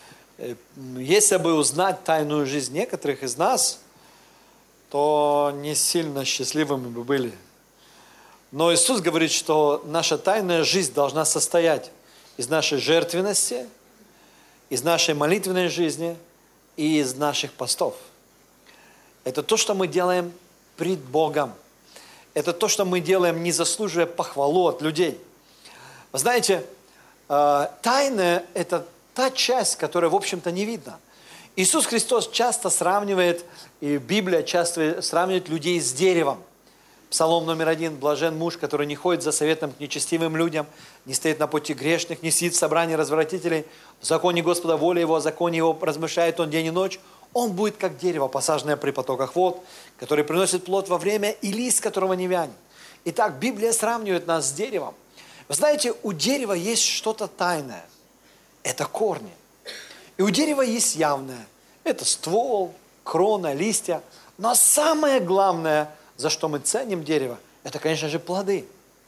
Если бы узнать тайную жизнь некоторых из нас, то не сильно счастливыми бы были. Но Иисус говорит, что наша тайная жизнь должна состоять из нашей жертвенности, из нашей молитвенной жизни и из наших постов. Это то, что мы делаем пред Богом. Это то, что мы делаем, не заслуживая похвалу от людей. Вы знаете, тайна – это та часть, которая, в общем-то, не видна. Иисус Христос часто сравнивает, и Библия часто сравнивает людей с деревом. Псалом номер 1. «Блажен муж, который не ходит за советом к нечестивым людям, не стоит на пути грешных, не сидит в собрании развратителей, в законе Господа воля его, о законе его размышляет он день и ночь. Он будет как дерево, посаженное при потоках вод, который приносит плод во время, и лист которого не вянет». Итак, Библия сравнивает нас с деревом. Вы знаете, у дерева есть что-то тайное. Это корни. И у дерева есть явное. Это ствол, крона, листья. Но самое главное, за что мы ценим дерево, это, конечно же, плоды.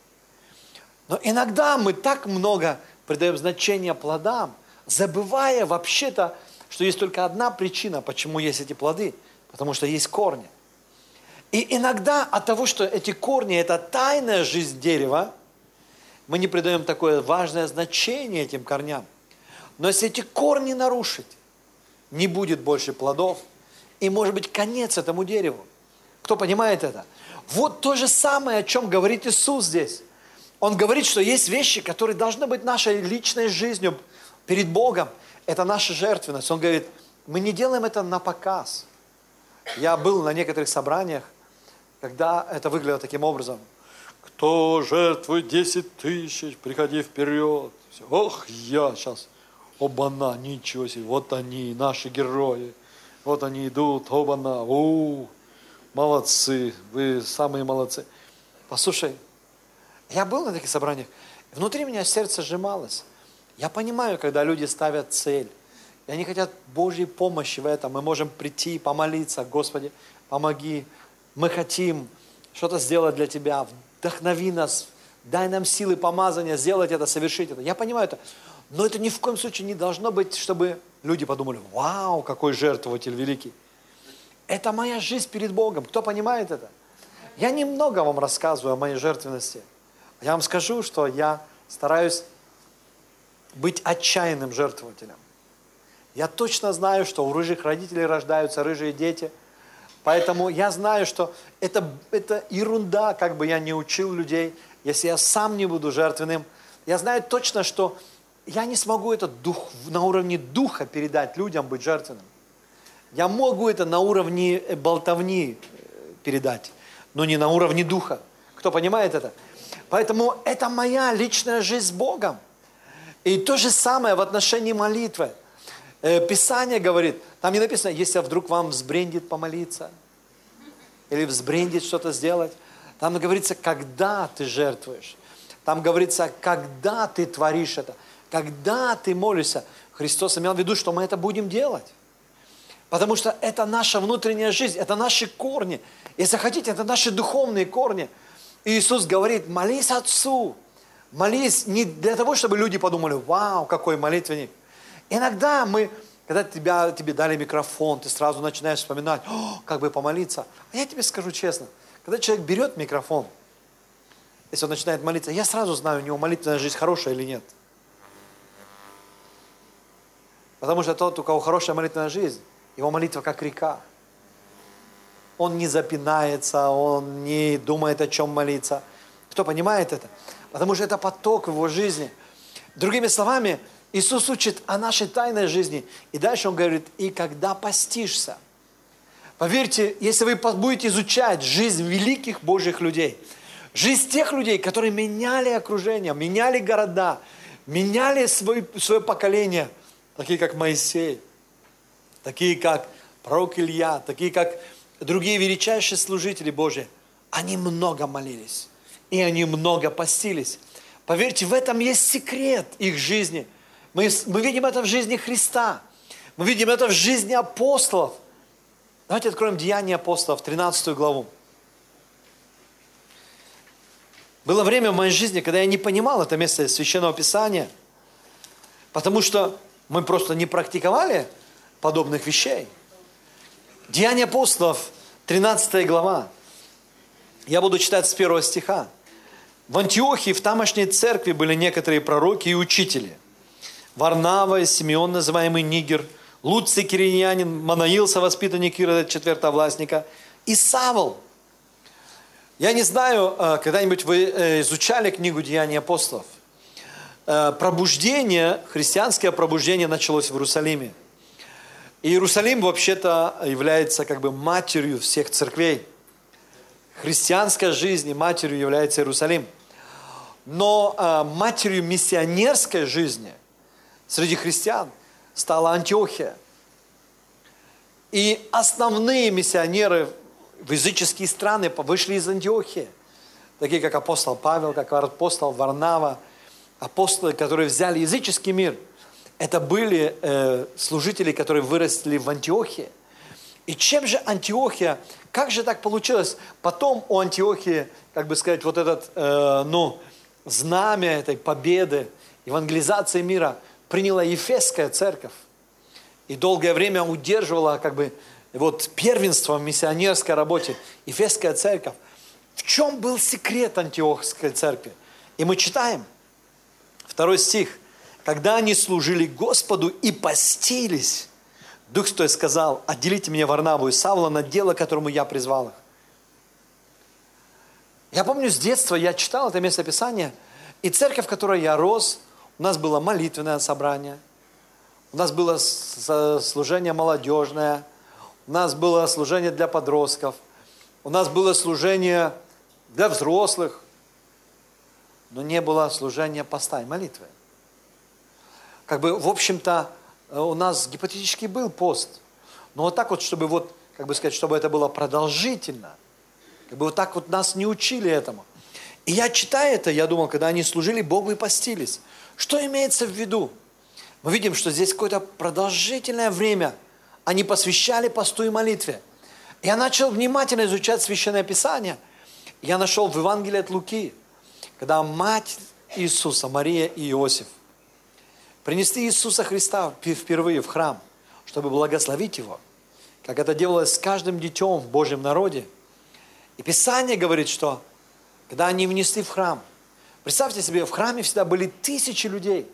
Но иногда мы так много придаем значения плодам, забывая вообще-то, что есть только одна причина, почему есть эти плоды. Потому что есть корни. И иногда от того, что эти корни – это тайная жизнь дерева, мы не придаем такое важное значение этим корням. Но если эти корни нарушить, не будет больше плодов, и может быть конец этому дереву. Кто понимает это? Вот то же самое, о чем говорит Иисус здесь. Он говорит, что есть вещи, которые должны быть нашей личной жизнью перед Богом. Это наша жертвенность. Он говорит, мы не делаем это на показ. Я был на некоторых собраниях, когда это выглядело таким образом. Кто жертвует 10 тысяч, приходи вперед. Ох, я сейчас, оба-на, ничего себе, вот они, наши герои. Вот они идут, оба-на, молодцы, вы самые молодцы. Послушай, я был на таких собраниях, внутри меня сердце сжималось. Я понимаю, когда люди ставят цель, и они хотят Божьей помощи в этом. Мы можем прийти и помолиться, Господи, помоги. Мы хотим что-то сделать для Тебя, вдохнови нас, дай нам силы помазания сделать это, совершить это. Я понимаю это, но это ни в коем случае не должно быть, чтобы люди подумали, вау, какой жертвователь великий. Это моя жизнь перед Богом. Кто понимает это? Я немного вам рассказываю о моей жертвенности. Я вам скажу, что я стараюсь быть отчаянным жертвователем. Я точно знаю, что у рыжих родителей рождаются рыжие дети. Поэтому я знаю, что это ерунда, как бы я ни учил людей, если я сам не буду жертвенным. Я знаю точно, что я не смогу этот дух на уровне духа передать людям, быть жертвенным. Я могу это на уровне болтовни передать, но не на уровне духа. Кто понимает это? Поэтому это моя личная жизнь с Богом. И то же самое в отношении молитвы. Писание говорит, там не написано, если вдруг вам взбрендит помолиться, или взбрендит что-то сделать. Там говорится, когда ты жертвуешь. Там говорится, когда ты творишь это. Когда ты молишься. Христос имел в виду, что мы это будем делать. Потому что это наша внутренняя жизнь, это наши корни. Если хотите, это наши духовные корни. И Иисус говорит, молись Отцу. Молись не для того, чтобы люди подумали, вау, какой молитвенник. Иногда мы, когда тебе дали микрофон, ты сразу начинаешь вспоминать, как бы помолиться. А я тебе скажу честно, когда человек берет микрофон, если он начинает молиться, я сразу знаю, у него молитвенная жизнь хорошая или нет. Потому что тот, у кого хорошая молитвенная жизнь, его молитва как река. Он не запинается, он не думает, о чем молиться. Кто понимает это? Потому что это поток в его жизни. Другими словами, Иисус учит о нашей тайной жизни. И дальше Он говорит, и когда постишься. Поверьте, если вы будете изучать жизнь великих Божьих людей, жизнь тех людей, которые меняли окружение, меняли города, меняли свое поколение, такие как Моисей, такие как пророк Илья, такие как другие величайшие служители Божьи, они много молились, и они много постились. Поверьте, в этом есть секрет их жизни. Мы видим это в жизни Христа, мы видим это в жизни апостолов. Давайте откроем Деяния апостолов, 13 главу. Было время в моей жизни, когда я не понимал это место Священного Писания, потому что мы просто не практиковали подобных вещей. Деяния апостолов, 13 глава. Я буду читать с 1 стиха. В Антиохии, в тамошней церкви были некоторые пророки и учители. Варнава, Симеон, называемый Нигер, Луций Киринянин, Манаил, совоспитанник Ирода, четвертовластника, и Савл. Я не знаю, когда-нибудь вы изучали книгу Деяний апостолов. Пробуждение, христианское пробуждение началось в Иерусалиме. И Иерусалим вообще-то является как бы матерью всех церквей. Христианской жизни матерью является Иерусалим. Но матерью миссионерской жизни среди христиан стала Антиохия. И основные миссионеры в языческие страны вышли из Антиохии. Такие как апостол Павел, как апостол Варнава. Апостолы, которые взяли языческий мир. Это были служители, которые выросли в Антиохии. И чем же Антиохия, как же так получилось? Потом у Антиохии, как бы сказать, вот этот, знамя этой победы, евангелизации мира приняла Ефесская церковь. И долгое время удерживала, как бы, вот первенство в миссионерской работе. Ефесская церковь. В чем был секрет Антиохской церкви? И мы читаем, 2 стих. Когда они служили Господу и постились, Дух Святой сказал, отделите меня Варнаву и Савла на дело, которому я призвал их. Я помню, с детства я читал это местописание, и церковь, в которой я рос, у нас было молитвенное собрание, у нас было служение молодежное, у нас было служение для подростков, у нас было служение для взрослых, но не было служения поста и молитвы. Как бы, в общем-то, у нас гипотетически был пост. Но вот так вот, чтобы вот, как бы сказать, чтобы это было продолжительно. Как бы вот так вот нас не учили этому. И я читаю это, я думал, когда они служили Богу и постились. Что имеется в виду? Мы видим, что здесь какое-то продолжительное время они посвящали посту и молитве. Я начал внимательно изучать Священное Писание. Я нашел в Евангелии от Луки, когда мать Иисуса, Мария и Иосиф, принесли Иисуса Христа впервые в храм, чтобы благословить Его, как это делалось с каждым детем в Божьем народе. И Писание говорит, что когда они внесли в храм, представьте себе, в храме всегда были тысячи людей.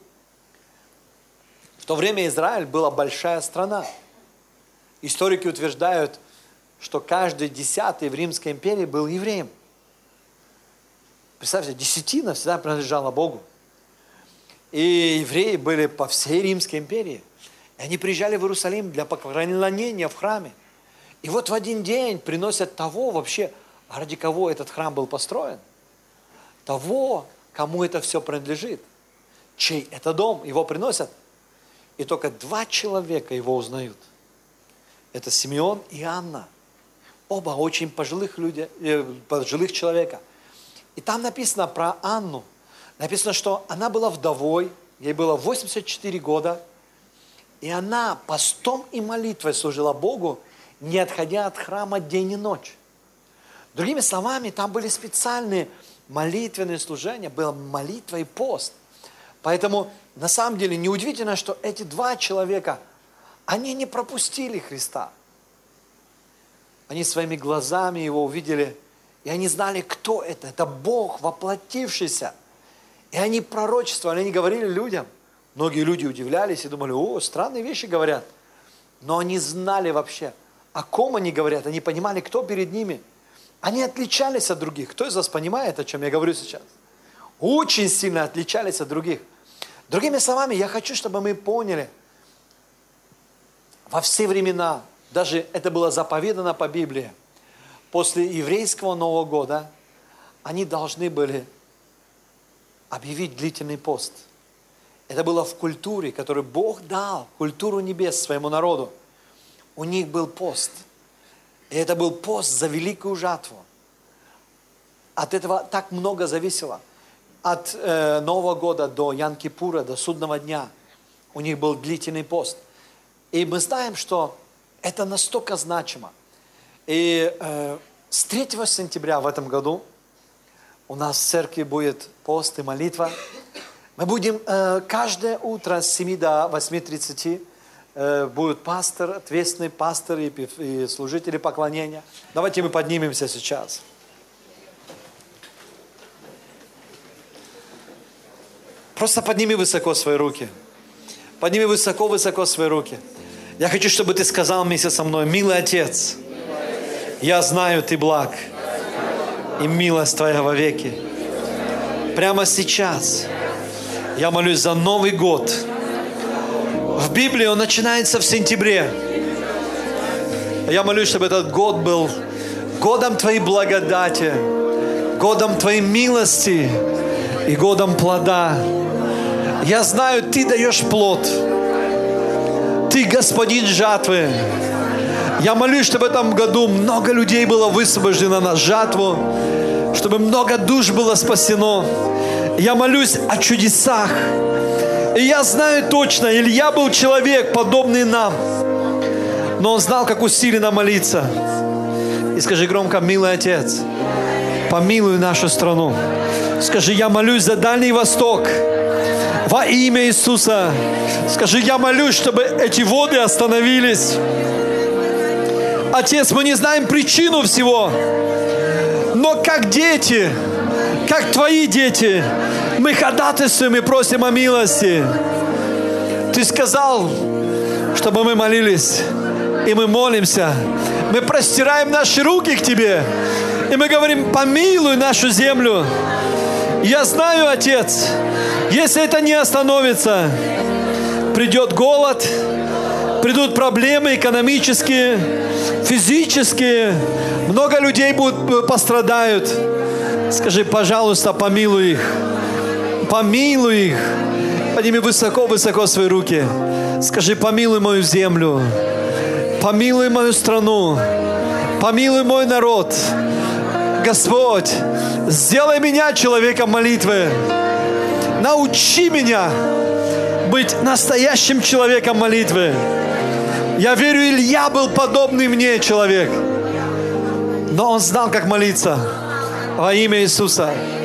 В то время Израиль была большая страна. Историки утверждают, что каждый 10-й в Римской империи был евреем. Представьте, десятина всегда принадлежала Богу. И евреи были по всей Римской империи. И они приезжали в Иерусалим для поклонения в храме. И вот в один день приносят того вообще, ради кого этот храм был построен. Того, кому это все принадлежит. Чей это дом, его приносят. И только 2 человека его узнают. Это Симеон и Анна. оба очень пожилых человека. И там написано про Анну. Написано, что она была вдовой, ей было 84 года, и она постом и молитвой служила Богу, не отходя от храма день и ночь. Другими словами, там были специальные молитвенные служения, была молитва и пост. Поэтому, на самом деле, неудивительно, что эти два человека, они не пропустили Христа. Они своими глазами Его увидели, и они знали, кто это. Это Бог, воплотившийся. И они пророчествовали, они говорили людям. Многие люди удивлялись и думали, о, странные вещи говорят. Но они знали вообще, о ком они говорят. Они понимали, кто перед ними. Они отличались от других. Кто из вас понимает, о чем я говорю сейчас? Очень сильно отличались от других. Другими словами, я хочу, чтобы мы поняли, во все времена, даже это было заповедано по Библии, после еврейского Нового года, они должны были объявить длительный пост. Это было в культуре, которую Бог дал, культуру небес своему народу. У них был пост. И это был пост за великую жатву. От этого так много зависело. От Нового года до Ян-Кипура, до Судного дня. У них был длительный пост. И мы знаем, что это настолько значимо. И с 3 сентября в этом году у нас в церкви будет пост и молитва. Мы будем каждое утро с 7 до 8:30 будет пастор, ответственный пастор и служители поклонения. Давайте мы поднимемся сейчас. Просто подними высоко свои руки. Подними высоко-высоко свои руки. Я хочу, чтобы ты сказал вместе со мной: милый Отец, я знаю, Ты благ, и милость Твоя вовеки. Прямо сейчас я молюсь за Новый год. В Библии он начинается в сентябре. Я молюсь, чтобы этот год был годом Твоей благодати, годом Твоей милости и годом плода. Я знаю, Ты даешь плод. Ты Господин жатвы. Я молюсь, чтобы в этом году много людей было высвобождено на жатву, чтобы много душ было спасено. Я молюсь о чудесах. И я знаю точно, Илья был человек, подобный нам, но он знал, как усиленно молиться. И скажи громко: милый Отец, помилуй нашу страну. Скажи: я молюсь за Дальний Восток во имя Иисуса. Скажи: я молюсь, чтобы эти воды остановились. Отец, мы не знаем причину всего, но как дети, как Твои дети, мы ходатайствуем и просим о милости. Ты сказал, чтобы мы молились, и мы молимся. Мы простираем наши руки к Тебе, и мы говорим: помилуй нашу землю. Я знаю, Отец, если это не остановится, придет голод, придут проблемы экономические, физические, много людей пострадают. Скажи: пожалуйста, помилуй их. Помилуй их. Подними высоко-высоко свои руки. Скажи: помилуй мою землю. Помилуй мою страну. Помилуй мой народ. Господь, сделай меня человеком молитвы. Научи меня быть настоящим человеком молитвы. Я верю, Илья был подобный мне человек, но он знал, как молиться. Во имя Иисуса.